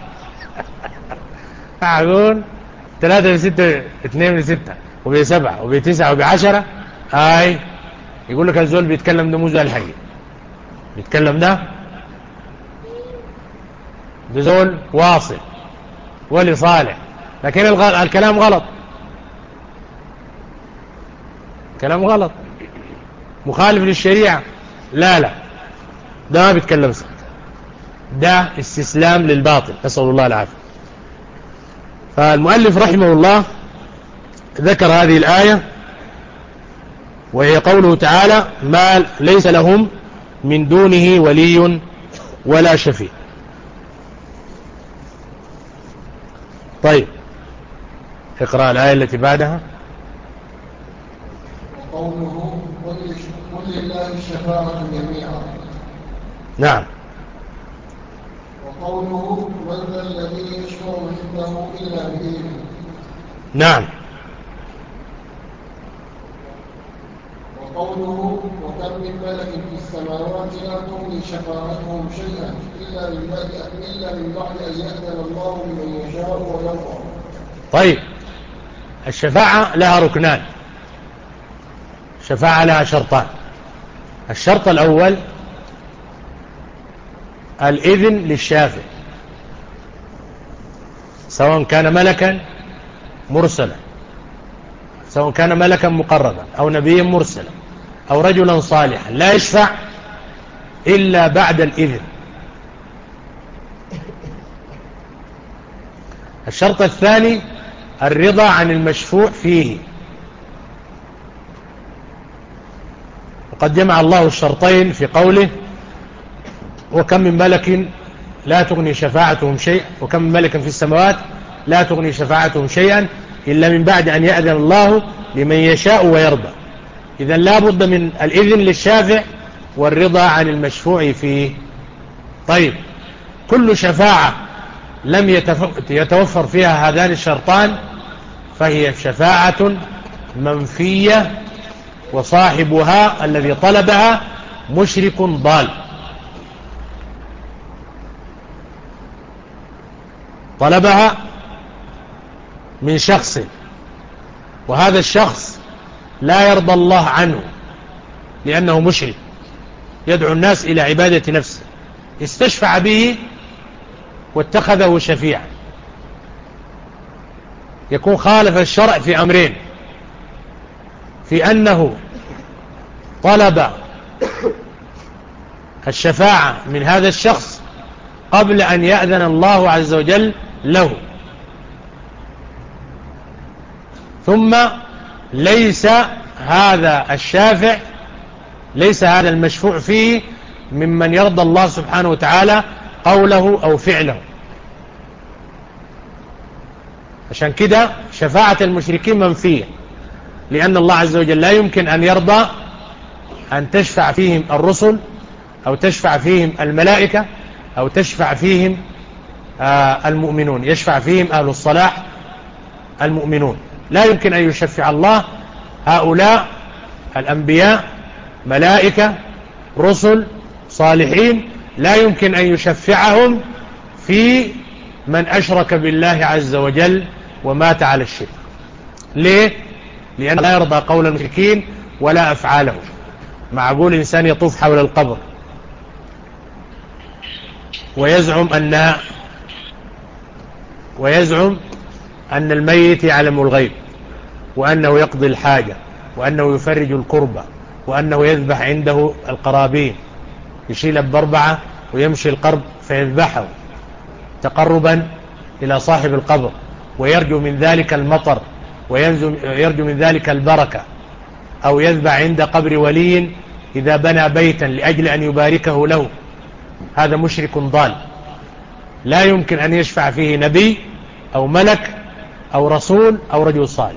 أقول ثلاثة بستة اثنين بستة وبسبعة وبتسعة وبعشرة هاي. يقول لك الزول بيتكلم ده مو زول الحقيقي، بيتكلم ده ده زول واصل ولي صالح، لكن الكلام غلط، كلام غلط مخالف للشريعة. لا لا ده ما بيتكلم صح، ده استسلام للباطل، نسأل الله العافية. فالمؤلف رحمه الله ذكر هذه الآية وهي قوله تعالى ما ليس لهم من دونه ولي ولا شفيع. طيب اقرأ الآية التي بعدها. وقوله قل لله الشفاعة جميعا. نعم. وقوله من ذا الذي يشفع عنده إلا بإذنه. نعم. وقوله وكم من ملك في السماوات لا تغني شفاعتهم شيئا إلا من بعد إلا من بعد أن يأذن الله لمن يشاء ويرضى. طيب الشفاعة لها ركنان، الشفاعة لها شرطان. الشرط الأول الإذن للشافع سواء كان ملكا مرسلا، سواء كان ملكا مقربا أو نبيا مرسلا أو رجلا صالحا، لا يشفع إلا بعد الإذن. الشرط الثاني الرضا عن المشفوع فيه. وقد جمع الله الشرطين في قوله وكم من ملك لا تغني شفاعتهم شيئا، وكم من ملك في السماوات لا تغني شفاعتهم شيئا إلا من بعد أن يأذن الله لمن يشاء ويرضى. إذن لا بد من الإذن للشافع والرضا عن المشفوع فيه. طيب كل شفاعة لم يتوفر فيها هذان الشرطان فهي شفاعة منفية، وصاحبها الذي طلبها مشرك ضال. طلبها من شخص وهذا الشخص لا يرضى الله عنه لأنه مشرك يدعو الناس إلى عبادة نفسه، استشفع به واتخذه شفيعا، يكون خالف الشرع في أمرين: في أنه طلب الشفاعة من هذا الشخص قبل أن يأذن الله عز وجل له، ثم ليس هذا الشافع ليس هذا المشفوع فيه ممن يرضى الله سبحانه وتعالى قوله أو فعله. عشان كده شفاعة المشركين منفية، لأن الله عز وجل لا يمكن أن يرضى أن تشفع فيهم الرسل أو تشفع فيهم الملائكة أو تشفع فيهم آه المؤمنون، يشفع فيهم أهل الصلاح المؤمنون. لا يمكن أن يشفع الله هؤلاء الأنبياء، ملائكة، رسل، صالحين، لا يمكن أن يشفعهم في من أشرك بالله عز وجل ومات على الشرك. ليه؟ لأن لا يرضى قول المشركين ولا أفعاله. معقول إنسان يطوف حول القبر ويزعم أن ويزعم أن الميت يعلم الغيب، وأنه يقضي الحاجة، وأنه يفرج الكربة، وأنه يذبح عنده القرابين، يشيل بأربعة ويمشي القرب فيذبحه تقربا إلى صاحب القبر، ويرجو من ذلك المطر، ويرجو من ذلك البركة، أو يذبح عند قبر ولي إذا بنى بيتا لأجل أن يباركه له. هذا مشرك ضال، لا يمكن أن يشفع فيه نبي أو ملك أو رسول أو رجل صالح.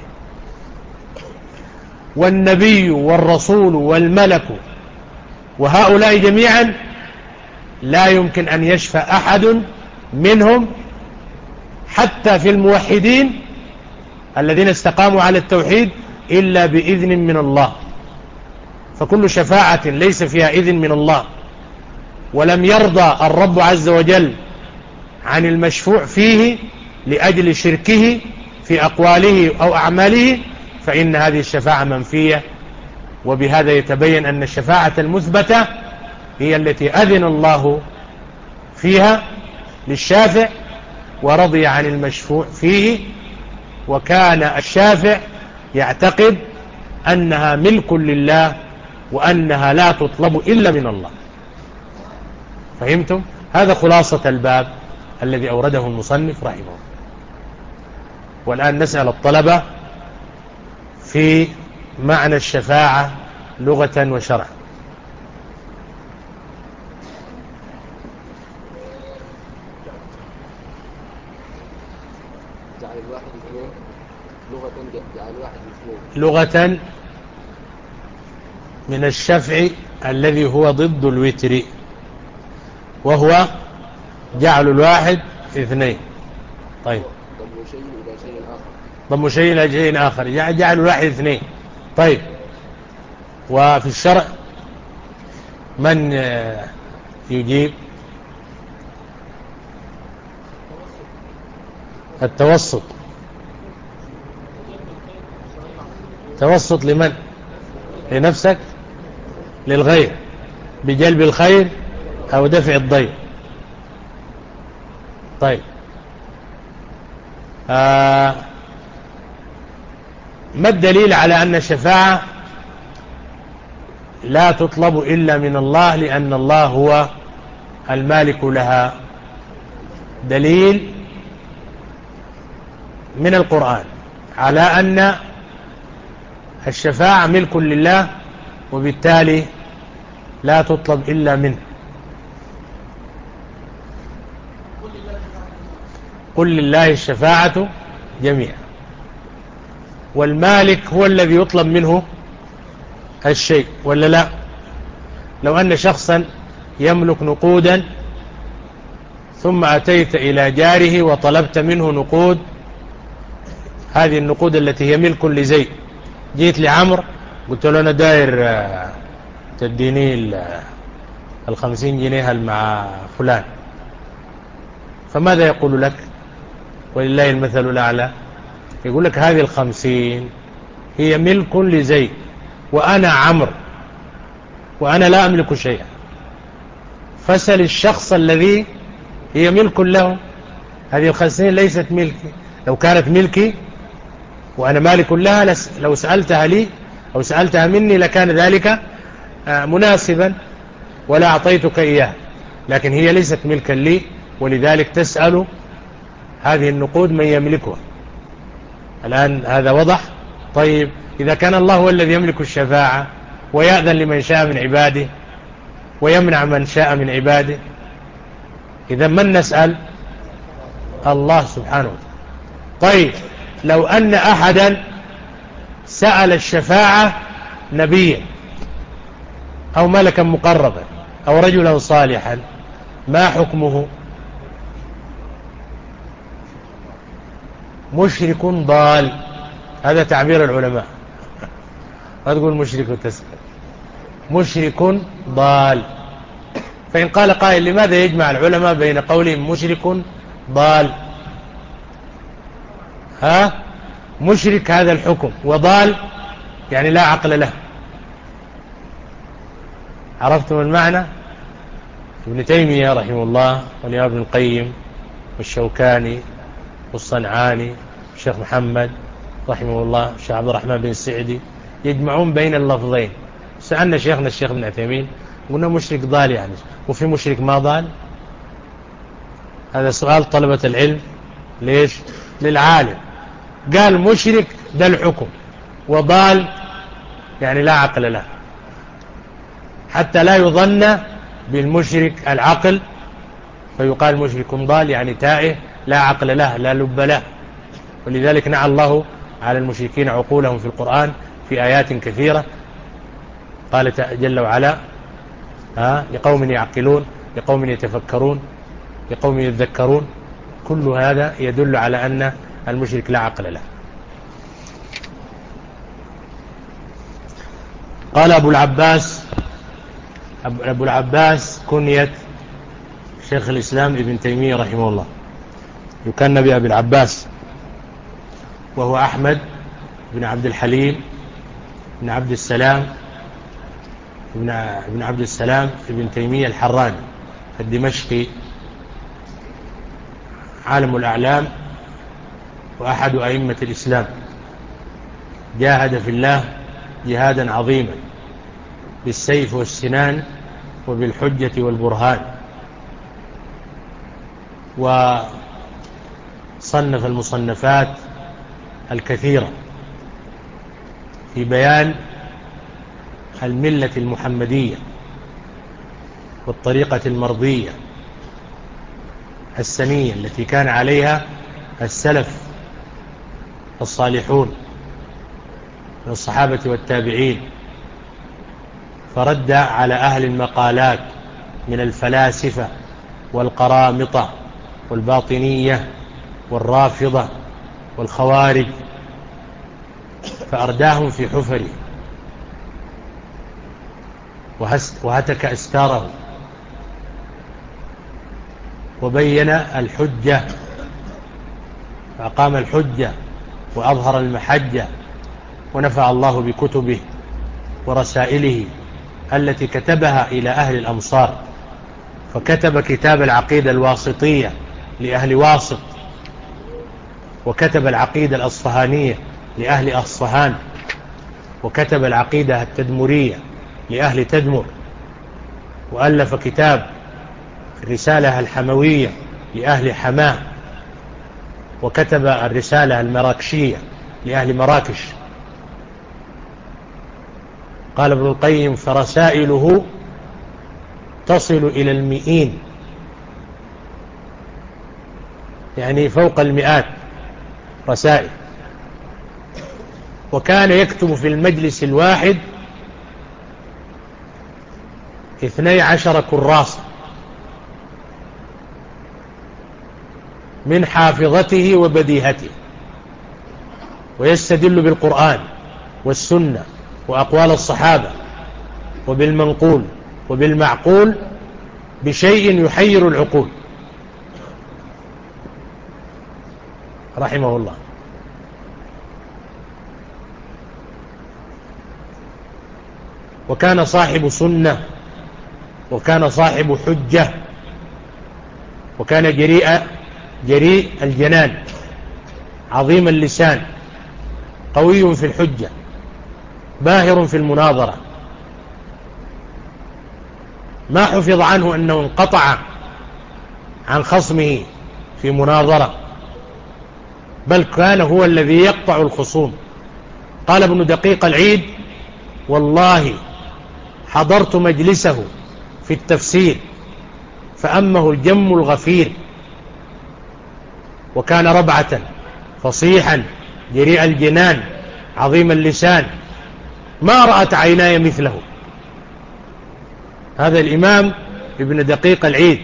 والنبي والرسول والملك وهؤلاء جميعا لا يمكن أن يشفع أحد منهم حتى في الموحدين الذين استقاموا على التوحيد إلا بإذن من الله. فكل شفاعة ليس فيها إذن من الله ولم يرضى الرب عز وجل عن المشفوع فيه لأجل شركه في أقواله أو أعماله فإن هذه الشفاعة منفية. وبهذا يتبين أن الشفاعة المثبتة هي التي أذن الله فيها للشافع ورضي عن المشفوع فيه، وكان الشافع يعتقد أنها ملك لله وأنها لا تطلب إلا من الله. فهمتم؟ هذا خلاصة الباب الذي أورده المصنف رحمه الله. والآن نسأل الطلبة في معنى الشفاعة لغة وشرعا. جعل الواحد اثنين لغة، جعل الواحد اثنين لغة من الشفع الذي هو ضد الوتر، وهو جعل الواحد اثنين. طيب، ضم شيء إلى شيء آخر، ضم شيء إلى شيء آخر، جعل الواحد اثنين. طيب، وفي الشرع من يجيب؟ التوسط. توسط لمن؟ لنفسك، للغير، بجلب الخير أو دفع الضير. طيب، آه ما الدليل على أن الشفاعة لا تطلب إلا من الله لأن الله هو المالك لها؟ دليل من القرآن على أن الشفاعة ملك لله وبالتالي لا تطلب إلا منه. قل لله الشفاعة جميعا، والمالك هو الذي يطلب منه الشيء، ولا لا؟ لو أن شخصا يملك نقودا ثم أتيت إلى جاره وطلبت منه نقود، هذه النقود التي هي ملك لزيد، جيت لعمر قلت له أنا داير تديني الخمسين جنيه مع فلان، فماذا يقول لك؟ ولله المثل الأعلى، يقول لك هذه الخمسين هي ملك لزيد وأنا عمر وأنا لا أملك شيئا، فاسأل الشخص الذي هي ملك له. هذه الخمسين ليست ملكي، لو كانت ملكي وأنا مالك لها لو سألتها لي أو سألتها مني لكان ذلك مناسبا ولا أعطيتك إياه، لكن هي ليست ملكا لي، ولذلك تسأل هذه النقود من يملكها. الآن هذا وضح. طيب إذا كان الله هو الذي يملك الشفاعة ويأذن لمن شاء من عباده ويمنع من شاء من عباده، إذا من نسأل؟ الله سبحانه وتعالى. طيب لو أن أحدا سأل الشفاعة نبيا أو ملكا مقربا أو رجلا صالحا، ما حكمه؟ مشرك ضال، هذا تعبير العلماء. ما تقول مشرك وتسأل، مشرك ضال. فإن قال قائل لماذا يجمع العلماء بين قولهم مشرك ضال؟ ها مشرك هذا الحكم، وضال يعني لا عقل له. عرفتم المعنى؟ ابن تيمية رحمه الله والإمام ابن القيم والشوكاني والصنعاني الشيخ محمد رحمه الله الشيخ عبد الرحمن بن السعدي يجمعون بين اللفظين. سألنا شيخنا الشيخ ابن عثيمين قلنا مشرك ضال يعني، وفي مشرك ما ضال؟ هذا سؤال طلبة العلم. ليش؟ للعالم. قال مشرك ده الحكم، وضال يعني لا عقل له، حتى لا يظن بالمشرك العقل فيقال مشرك ضال يعني تائه لا عقل له لا لب له. ولذلك نعى الله على المشركين عقولهم في القرآن في آيات كثيرة. قال جل وعلا ها لقوم يعقلون لقوم يتفكرون لقوم يذكرون. كل هذا يدل على أن المشرك لا عقل له. قال أبو العباس أبو العباس كنية شيخ الإسلام ابن تيمية رحمه الله، يكنى بأبي العباس، وهو أحمد بن عبد الحليم بن عبد السلام ابن عبد السلام ابن تيمية الحراني الدمشقي، عالم الأعلام وأحد أئمة الإسلام. جاهد في الله جهادا عظيما بالسيف والسنان وبالحجة والبرهان، وصنف المصنفات الكثيرة في بيان الملة المحمدية والطريقة المرضية السنية التي كان عليها السلف الصالحون من الصحابة والتابعين، فرد على أهل المقالات من الفلاسفة والقرامطة والباطنية والرافضة والخوارج، فأرداهم في حفره وهتك أستاره وبين الحجة فأقام الحجة وأظهر المحجة، ونفع الله بكتبه ورسائله التي كتبها إلى أهل الأمصار. فكتب كتاب العقيدة الواسطية لأهل واسط، وكتب العقيدة الأصفهانية لأهل أصفهان، وكتب العقيدة التدمرية لأهل تدمر، وألف كتاب الرسالة الحموية لأهل حماه، وكتب الرسالة المراكشية لأهل مراكش. قال ابن القيم فرسائله تصل إلى المئين، يعني فوق المئات رسائل. وكان يكتب في المجلس الواحد اثني عشر كراسة من حافظته وبديهته، ويستدل بالقرآن والسنة وأقوال الصحابة وبالمنقول وبالمعقول بشيء يحير العقول رحمه الله. وكان صاحب سنة، وكان صاحب حجة، وكان جريء جريء الجنان، عظيم اللسان، قوي في الحجة، باهر في المناظرة. ما حفظ عنه أنه انقطع عن خصمه في مناظرة، بل كان هو الذي يقطع الخصوم. قال ابن دقيق العيد: والله حضرت مجلسه في التفسير فأمه الجم الغفير، وكان ربعة فصيحا جريء الجنان عظيم اللسان، ما رأت عيناي مثله. هذا الإمام ابن دقيق العيد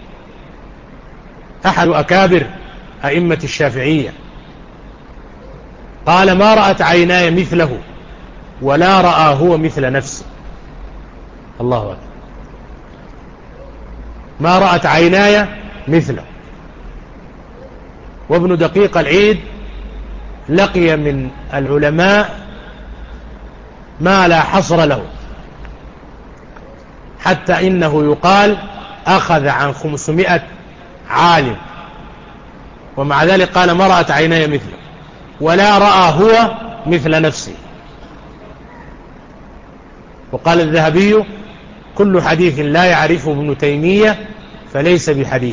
أحد أكابر أئمة الشافعية، قال: ما رأت عيناي مثله ولا رأى هو مثل نفسه. الله أكبر. ما رأت عيناي مثله. وابن دقيق العيد لقي من العلماء ما لا حصر له، حتى إنه يقال أخذ عن خمسمائة عالم، ومع ذلك قال: ما رأت عيناي مثله ولا رأى هو مثل نفسه. وقال الذهبي: كل حديث لا يعرفه ابن تيمية فليس بحديث.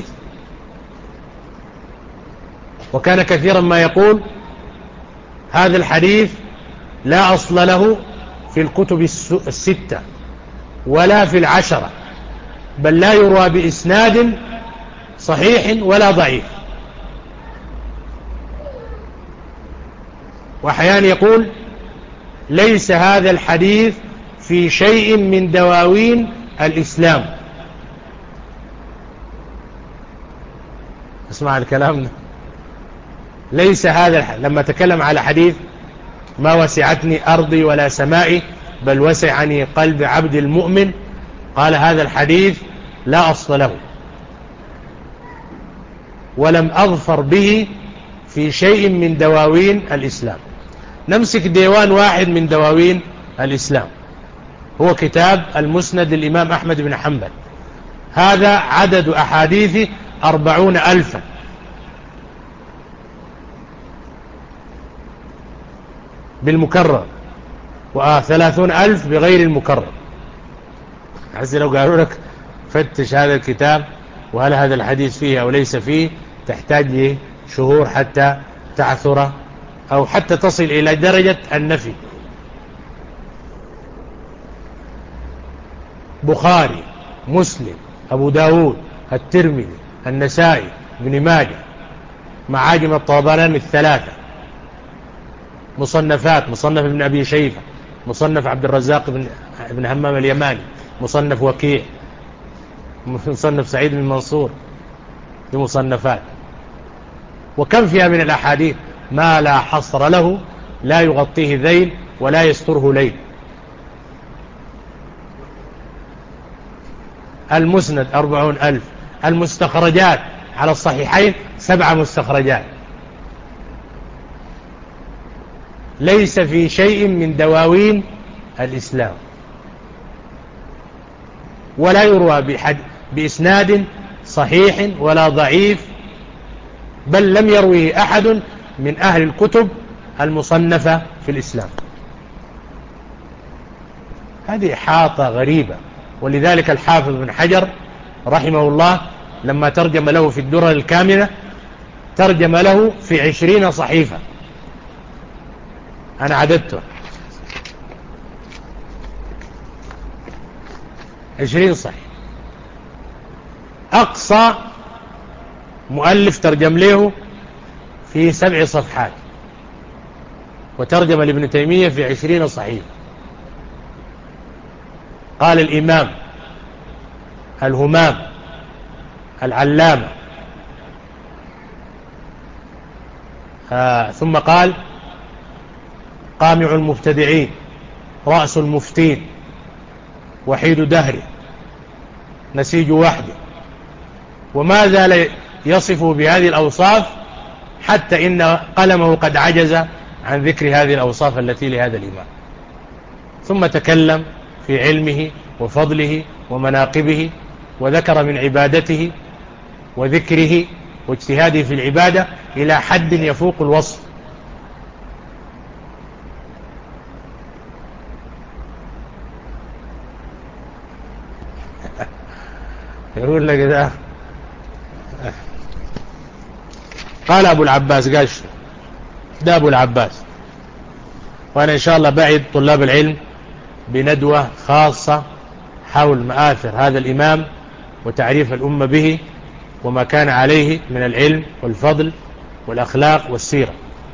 وكان كثيرا ما يقول: هذا الحديث لا أصل له في الكتب الستة ولا في العشرة، بل لا يروى بإسناد صحيح ولا ضعيف. وأحيانا يقول: ليس هذا الحديث في شيء من دواوين الإسلام. اسمع الكلام. ليس هذا الحديث، لما تكلم على حديث: ما وسعتني أرضي ولا سمائي بل وسعني قلب عبد المؤمن، قال: هذا الحديث لا أصل له، ولم أظفر به في شيء من دواوين الإسلام. نمسك ديوان واحد من دواوين الإسلام، هو كتاب المسند للإمام أحمد بن حنبل. هذا عدد أحاديثه أربعون ألفا، بالمكرر، وثلاثون ألف بغير المكرر. عزي لو قالوا لك فتش هذا الكتاب وهل هذا الحديث فيه أو ليس فيه، تحتاج شهور حتى تعثر أو حتى تصل إلى درجة النفي. بخاري، مسلم، أبو داود، الترمذي، النسائي، ابن ماجه، معاجم الطبراني الثلاثة، مصنفات: مصنف ابن أبي شيبة، مصنف عبد الرزاق بن, بن همام اليماني، مصنف وكيع، مصنف سعيد بن منصور. دي مصنفات. وكم فيها من الأحاديث ما لا حصر له، لا يغطيه ذيل ولا يستره ليل. المسند أربعون ألف. المستخرجات على الصحيحين سبع مستخرجات. ليس في شيء من دواوين الإسلام، ولا يروى بحد بإسناد صحيح ولا ضعيف، بل لم يرويه أحد من أهل الكتب المصنفة في الإسلام. هذه إحاطة غريبة. ولذلك الحافظ بن حجر رحمه الله لما ترجم له في الدرر الكاملة ترجم له في عشرين صحيفة، أنا عددته عشرين صحيح. أقصى مؤلف ترجم له في سبع صفحات، وترجم لابن تيمية في عشرين صحيفة. قال الإمام الهمام العلامة آه ثم قال: قامع المبتدعين، رأس المفتين، وحيد دهره، نسيج وحده. وما زال يصفه بهذه الأوصاف حتى إن قلمه قد عجز عن ذكر هذه الأوصاف التي لهذا الإمام. ثم تكلم في علمه وفضله ومناقبه، وذكر من عبادته وذكره واجتهاده في العبادة إلى حد يفوق الوصف. يقول لك ده قال أبو العباس، قال ده أبو العباس. وأنا إن شاء الله بعد طلاب العلم بندوة خاصة حول مآثر هذا الإمام وتعريف الأمة به وما كان عليه من العلم والفضل والأخلاق والسيرة.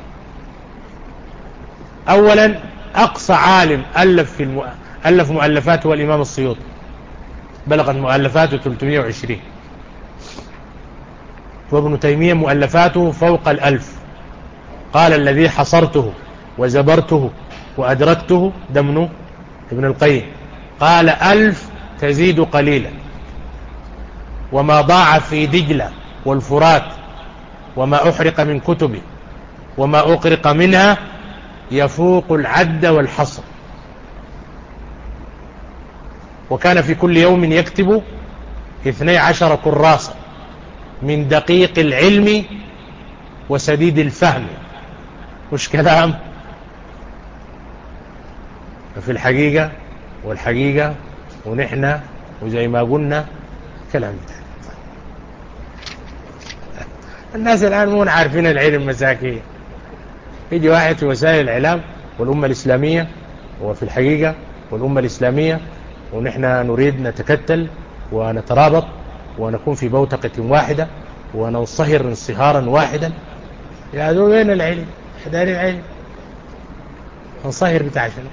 أولا أقصى عالم ألف, في الم... ألف مؤلفاته هو الإمام السيوطي، بلغت مؤلفاته ثلاثمائة وعشرين، وابن تيمية مؤلفاته فوق الألف. قال الذي حصرته وزبرته وأدركته دمنه ابن القيم، قال ألف تزيد قليلا، وما ضاع في دجلة والفرات وما أحرق من كتبه وما أقرق منها يفوق العد والحصر. وكان في كل يوم يكتب اثني عشر كراسة من دقيق العلم وسديد الفهم. مش كلام في الحقيقة والحقيقة ونحن وزي ما قلنا كلام ده. الناس الآن مو عارفين العلم مساكين. يجي واحد في وسائل الإعلام والأمة الإسلامية، وفي الحقيقة والأمة الإسلامية، ونحن نريد نتكتل ونترابط ونكون في بوتقة واحدة ونصهر انصهارا واحدا. يا ذو وين العلم؟ حدار العلم نصهر بتاع شنو؟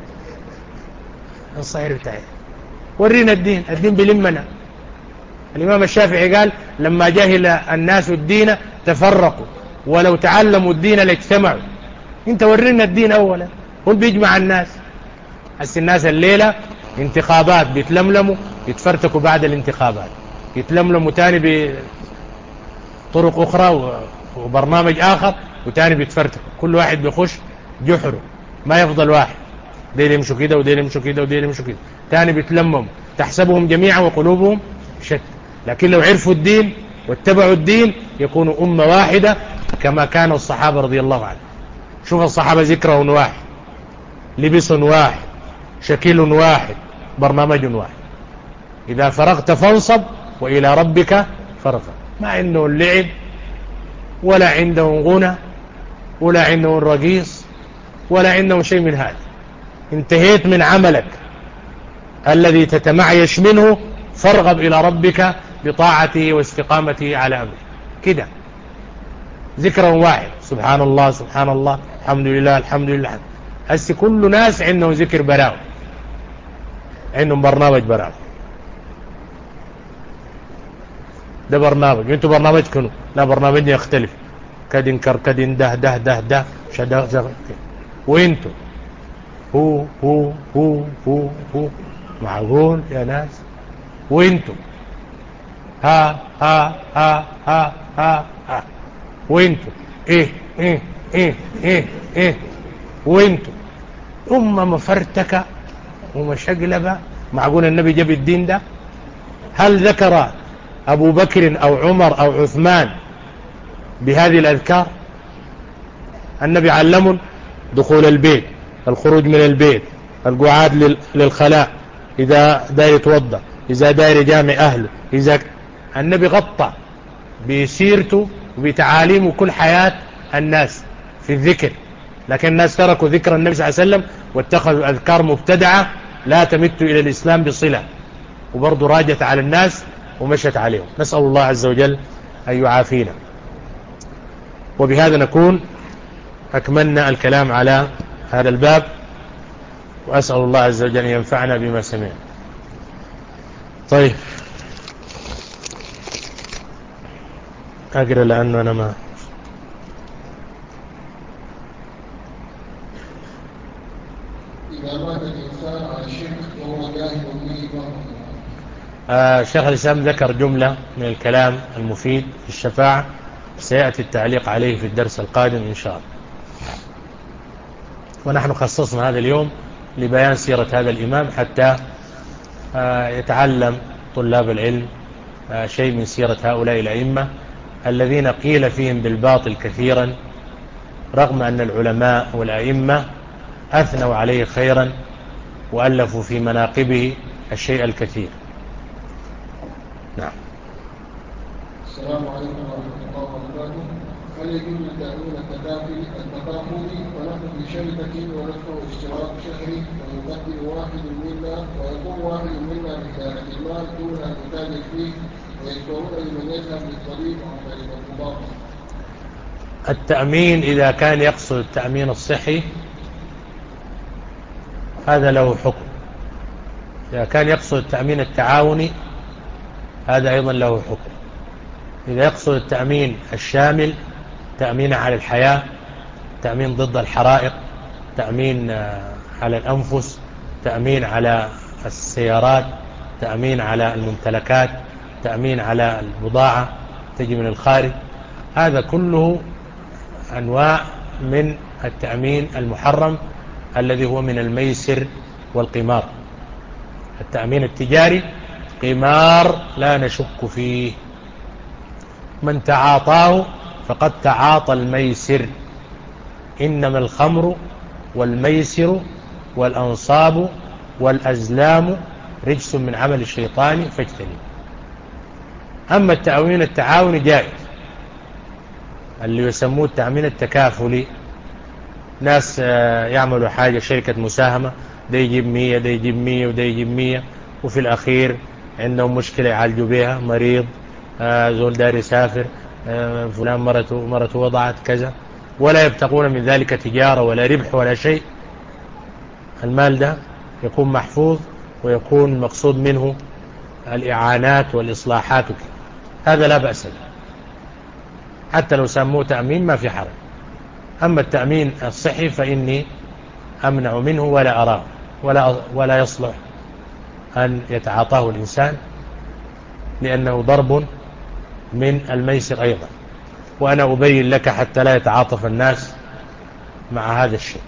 نصهر بتاع ورينا الدين. الدين بلمنا. الإمام الشافعي قال لما جهل الناس الدين تفرقوا ولو تعلموا الدين لاجتمعوا. انت ورينا الدين أولا، هو بيجمع الناس. بس الناس الليلة انتخابات بيتلملموا يتفرتكوا بعد الانتخابات، يتلملموا تاني بطرق أخرى وبرنامج آخر وتاني بيتفرتكوا. كل واحد بيخش جحره، ما يفضل واحد. ديل يمشوا كده وديل يمشوا كده وديل يمشوا كده، تاني بيتلمموا تحسبهم جميعا وقلوبهم شتى. لكن لو عرفوا الدين واتبعوا الدين يكونوا أمة واحدة كما كانوا الصحابة رضي الله عنهم. شوف الصحابة ذكرهم واحد، لبس واحد، شكل واحد، برنامج واحد. إذا فرغت فانصب وإلى ربك فارغب. ما عندهم اللعب ولا عندهم غنى ولا عندهم رقيص ولا عندهم شيء من هذا. انتهيت من عملك الذي تتمعيش منه، فارغب إلى ربك بطاعته واستقامته على أمره. كده ذكره واحد، سبحان الله سبحان الله الحمد لله الحمد لله. هسه كل ناس عندهم ذكر براو، عندهم برنامج براو. ده برنامج، انتوا برنامجكم لا برنامجنا يختلف. كدن كر كدن ده ده ده ده شدا زغ. وانتوا هو هو هو هو هو معقول يا ناس؟ وانتوا ها ها ها ها ها ها. وانتوا ايه ايه ايه ايه ايه. وانتوا أمة مفرتكة ومشقلبة. معقول النبي جاب الدين ده؟ هل ذكر أبو بكر أو عمر أو عثمان بهذه الأذكار؟ النبي علمهم دخول البيت، الخروج من البيت، القعاد للخلاء، إذا داير يتوضأ، إذا داير يجامع أهله، إذا النبي غطى بسيرته وبتعاليمه كل حياة الناس في الذكر. لكن الناس تركوا ذكر النبي صلى الله عليه وسلم واتخذوا أذكار مبتدعة لا تمت إلى الإسلام بصلة، وبرضو راجت على الناس ومشت عليهم. نسأل الله عز وجل أن يعافينا. وبهذا نكون أكملنا الكلام على هذا الباب، وأسأل الله عز وجل أن ينفعنا بما سمعنا. طيب أقرأ لأنه أنا ما إذا مات الإنسان عن شرك وهو جاهل به آه شيخ الإسلام ذكر جملة من الكلام المفيد في الشفاعة، سيأتي التعليق عليه في الدرس القادم إن شاء الله. ونحن خصصنا هذا اليوم لبيان سيرة هذا الإمام حتى يتعلم طلاب العلم شيء من سيرة هؤلاء الأئمة الذين قيل فيهم بالباطل كثيرا، رغم أن العلماء والأئمة أثنوا عليه خيرا وألفوا في مناقبه الشيء الكثير. نعم. السلام عليكم ورحمة الله وبركاته. هل يجوز تأمين التكافل التكافلي ونحن في شركة وندفع اشتراك شهري ويقدم واحد منا ويقوم واحد منا بإدارة المال دون أن يتاجر فيه ويشكرون لمن يذهب للطبيب أو للمضاد؟ التأمين إذا كان يقصد التأمين الصحي هذا له حكم، إذا كان يقصد التأمين التعاوني هذا أيضا له حكم، إذا يقصد التأمين الشامل تأمين على الحياة، تأمين ضد الحرائق، تأمين على الأنفس، تأمين على السيارات، تأمين على الممتلكات، تأمين على البضاعة تجي من الخارج، هذا كله أنواع من التأمين المحرم الذي هو من الميسر والقمار. التأمين التجاري قمار لا نشك فيه، من تعاطاه فقد تعاطى الميسر، إنما الخمر والميسر والأنصاب والأزلام رجس من عمل الشيطان فاجتنبوه. أما التأمين التعاوني جائز، اللي يسموه التأمين التكافلي، ناس يعملوا حاجة شركة مساهمة، ده يجيب مية ده يجيب مية وده يجيب مية، وفي الأخير عندهم مشكلة يعالجوا بها، مريض، زول دار يسافر، فلان مرته مرته وضعت كذا، ولا يبتغون من ذلك تجارة ولا ربح ولا شيء. المال ده يكون محفوظ ويكون مقصود منه الإعانات والإصلاحات، هذا لا بأس به، حتى لو سموه تأمين ما في حرج. أما التأمين الصحي فإني أمنع منه ولا أراه ولا, ولا يصلح أن يتعاطاه الإنسان، لأنه ضرب من الميسر أيضا، وأنا أبين لك حتى لا يتعاطف الناس مع هذا الشيء.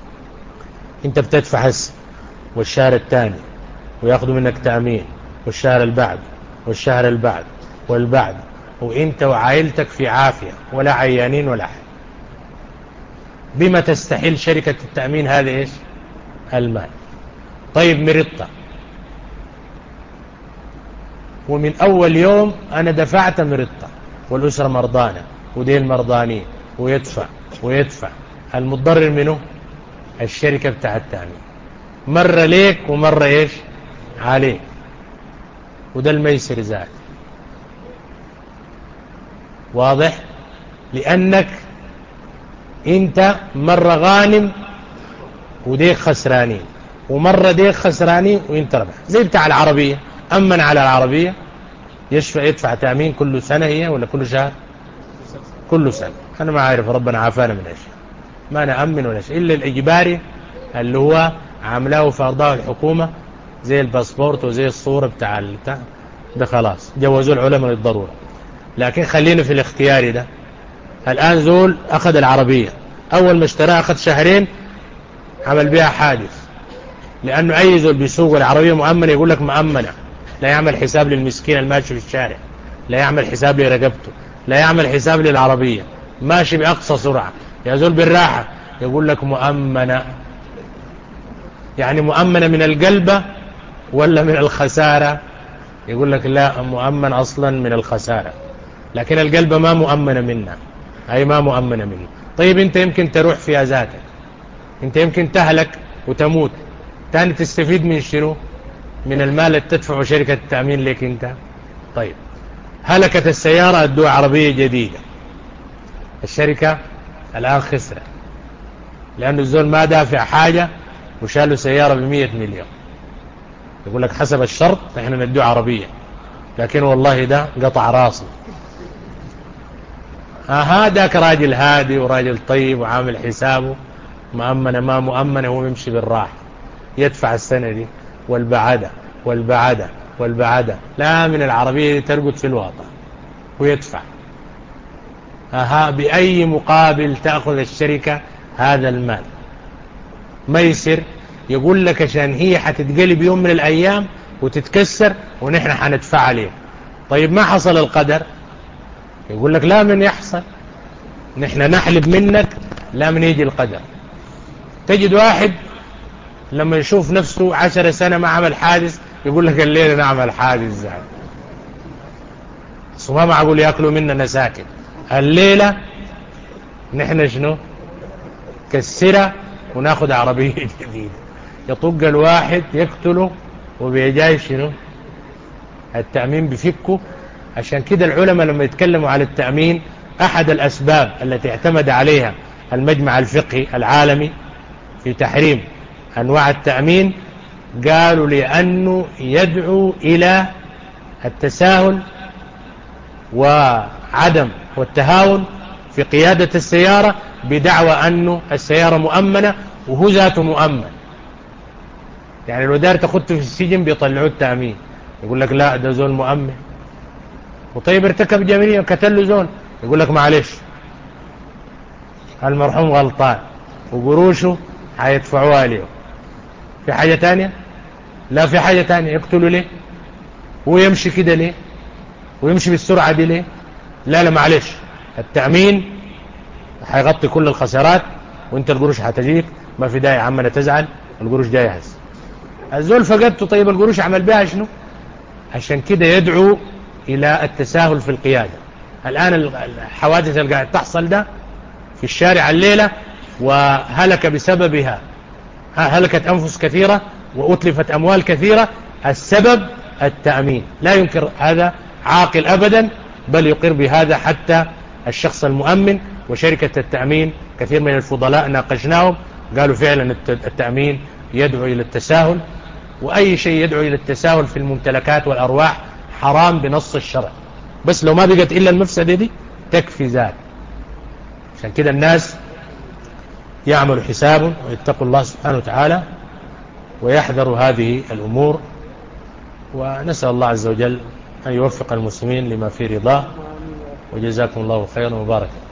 أنت بتدفع هسه والشهر الثاني ويأخذوا منك تأمين، والشهر البعد والشهر البعد والبعد، وإنت وعائلتك في عافية ولا عيانين ولا حاجة. بما تستحيل شركة التأمين هذا إيش؟ المال. طيب مرضت، ومن أول يوم أنا دفعت مرضت والأسرة مرضانة ودين مرضانين، ويدفع ويدفع، المتضرر منه الشركة بتاع التأمين، مرة ليك ومرة إيش؟ عليك، وده الميسر زاد. واضح؟ لأنك انت مرة غانم وديك خسرانين، ومرة ديك خسرانين وانت ربح، زي بتاع العربية، أمن على العربية يشفع يدفع تأمين كل سنة هي ولا كل شهر؟ كل سنة. أنا ما عارف، ربنا عافانا من أشياء ما نأمن ولا شيء إلا الإجباري اللي هو عاملاه فرضاه الحكومة، زي الباسبورت وزي الصورة بتاع البتاع ده، خلاص جوزوا العلماء للضرورة. لكن خلينا في الاختياري ده. الآن زول أخذ العربية، أول ما اشتراها أخذ شهرين عمل بها حادث، لأنه أي زول بيسوق العربية مؤمنة يقول لك مؤمنة، لا يعمل حساب للمسكين الماشي في الشارع، لا يعمل حساب لرقبته، لا يعمل حساب للعربية، ماشي بأقصى سرعة، يا زول بالراحة يقول لك مؤمنة. يعني مؤمنة من القلب ولا من الخسارة؟ يقول لك لا، مؤمن أصلا من الخسارة، لكن القلب ما مؤمنة منها، أي ما مؤمنة منه. طيب أنت يمكن تروح فيها ذاتك، أنت يمكن تهلك وتموت، تاني تستفيد من شنو؟ من المال اللي تدفعه شركة التأمين لك أنت. طيب هلكت السيارة، ادوها عربية جديدة، الشركة الآن خسرت لأن الزول ما دافع حاجة وشالوا سيارة بمية مليون، يقول لك حسب الشرط احنا ندوه عربية، لكن والله ده قطع راسي. هذاك راجل هادي وراجل طيب وعامل حسابه، مؤمنة ما مؤمنة، هو يمشي بالراحة، يدفع السنة دي والبعدة والبعدة والبعدة، لا من العربية ترقد في الواطة ويدفع. ها بأي مقابل تأخذ الشركة هذا المال؟ ميسر يقول لك عشان هي هتتقلب يوم من الأيام وتتكسر ونحن هندفع عليه. طيب ما حصل القدر؟ يقول لك لا من يحصل، نحن نحلب منك لا من يجي القدر. تجد واحد لما يشوف نفسه عشر سنة ما عمل حادث يقول لك الليلة نعمل حادث زعل، ما معقول يأكلوا مننا ساكن. الليلة نحن شنو كسرة وناخد عربية جديدة، يطق الواحد يقتله وبيجاي شنو التأمين بفكه. عشان كده العلماء لما يتكلموا على التأمين أحد الأسباب التي اعتمد عليها المجمع الفقهي العالمي في تحريم أنواع التأمين قالوا لأنه يدعو إلى التساهل وعدم والتهاون في قيادة السيارة بدعوى أنه السيارة مؤمنة وهو ذاته مؤمن. يعني لو دار تخط في السجن بيطلعوا التأمين، يقول لك لا ده زول مؤمن. وطيب ارتكب جريمة وقتل له زول، يقول لك معلش المرحوم غلطان وقروشه هيدفعوها له. في حاجة تانية؟ لا في حاجة تانية. يقتلوا ليه؟ هو يمشي كده ليه؟ ويمشي بالسرعة دي ليه؟ لا لا معلش التأمين هيغطي كل الخسارات وانت القروش هتجيك، ما في داعي عمنا تزعل، القروش جاهز. الزول فقدته، طيب القروش عمل بها شنو؟ عشان كده يدعو إلى التساهل في القيادة. الآن الحوادث اللي قاعد تحصل ده في الشارع الليلة وهلك بسببها هلكت أنفس كثيرة وأتلفت أموال كثيرة، السبب التأمين. لا ينكر هذا عاقل أبدا، بل يقر بهذا حتى الشخص المؤمن. وشركة التأمين كثير من الفضلاء ناقشناهم قالوا فعلا التأمين يدعو إلى التساهل، وأي شيء يدعو إلى التساهل في الممتلكات والأرواح حرام بنص الشرع، بس لو ما بقت إلا المفسدة دي تكفي ذات. عشان كده الناس يعملوا حسابهم ويتقوا الله سبحانه وتعالى ويحذروا هذه الأمور، ونسأل الله عز وجل أن يوفق المسلمين لما في رضاه. وجزاكم الله خيرا وبارك.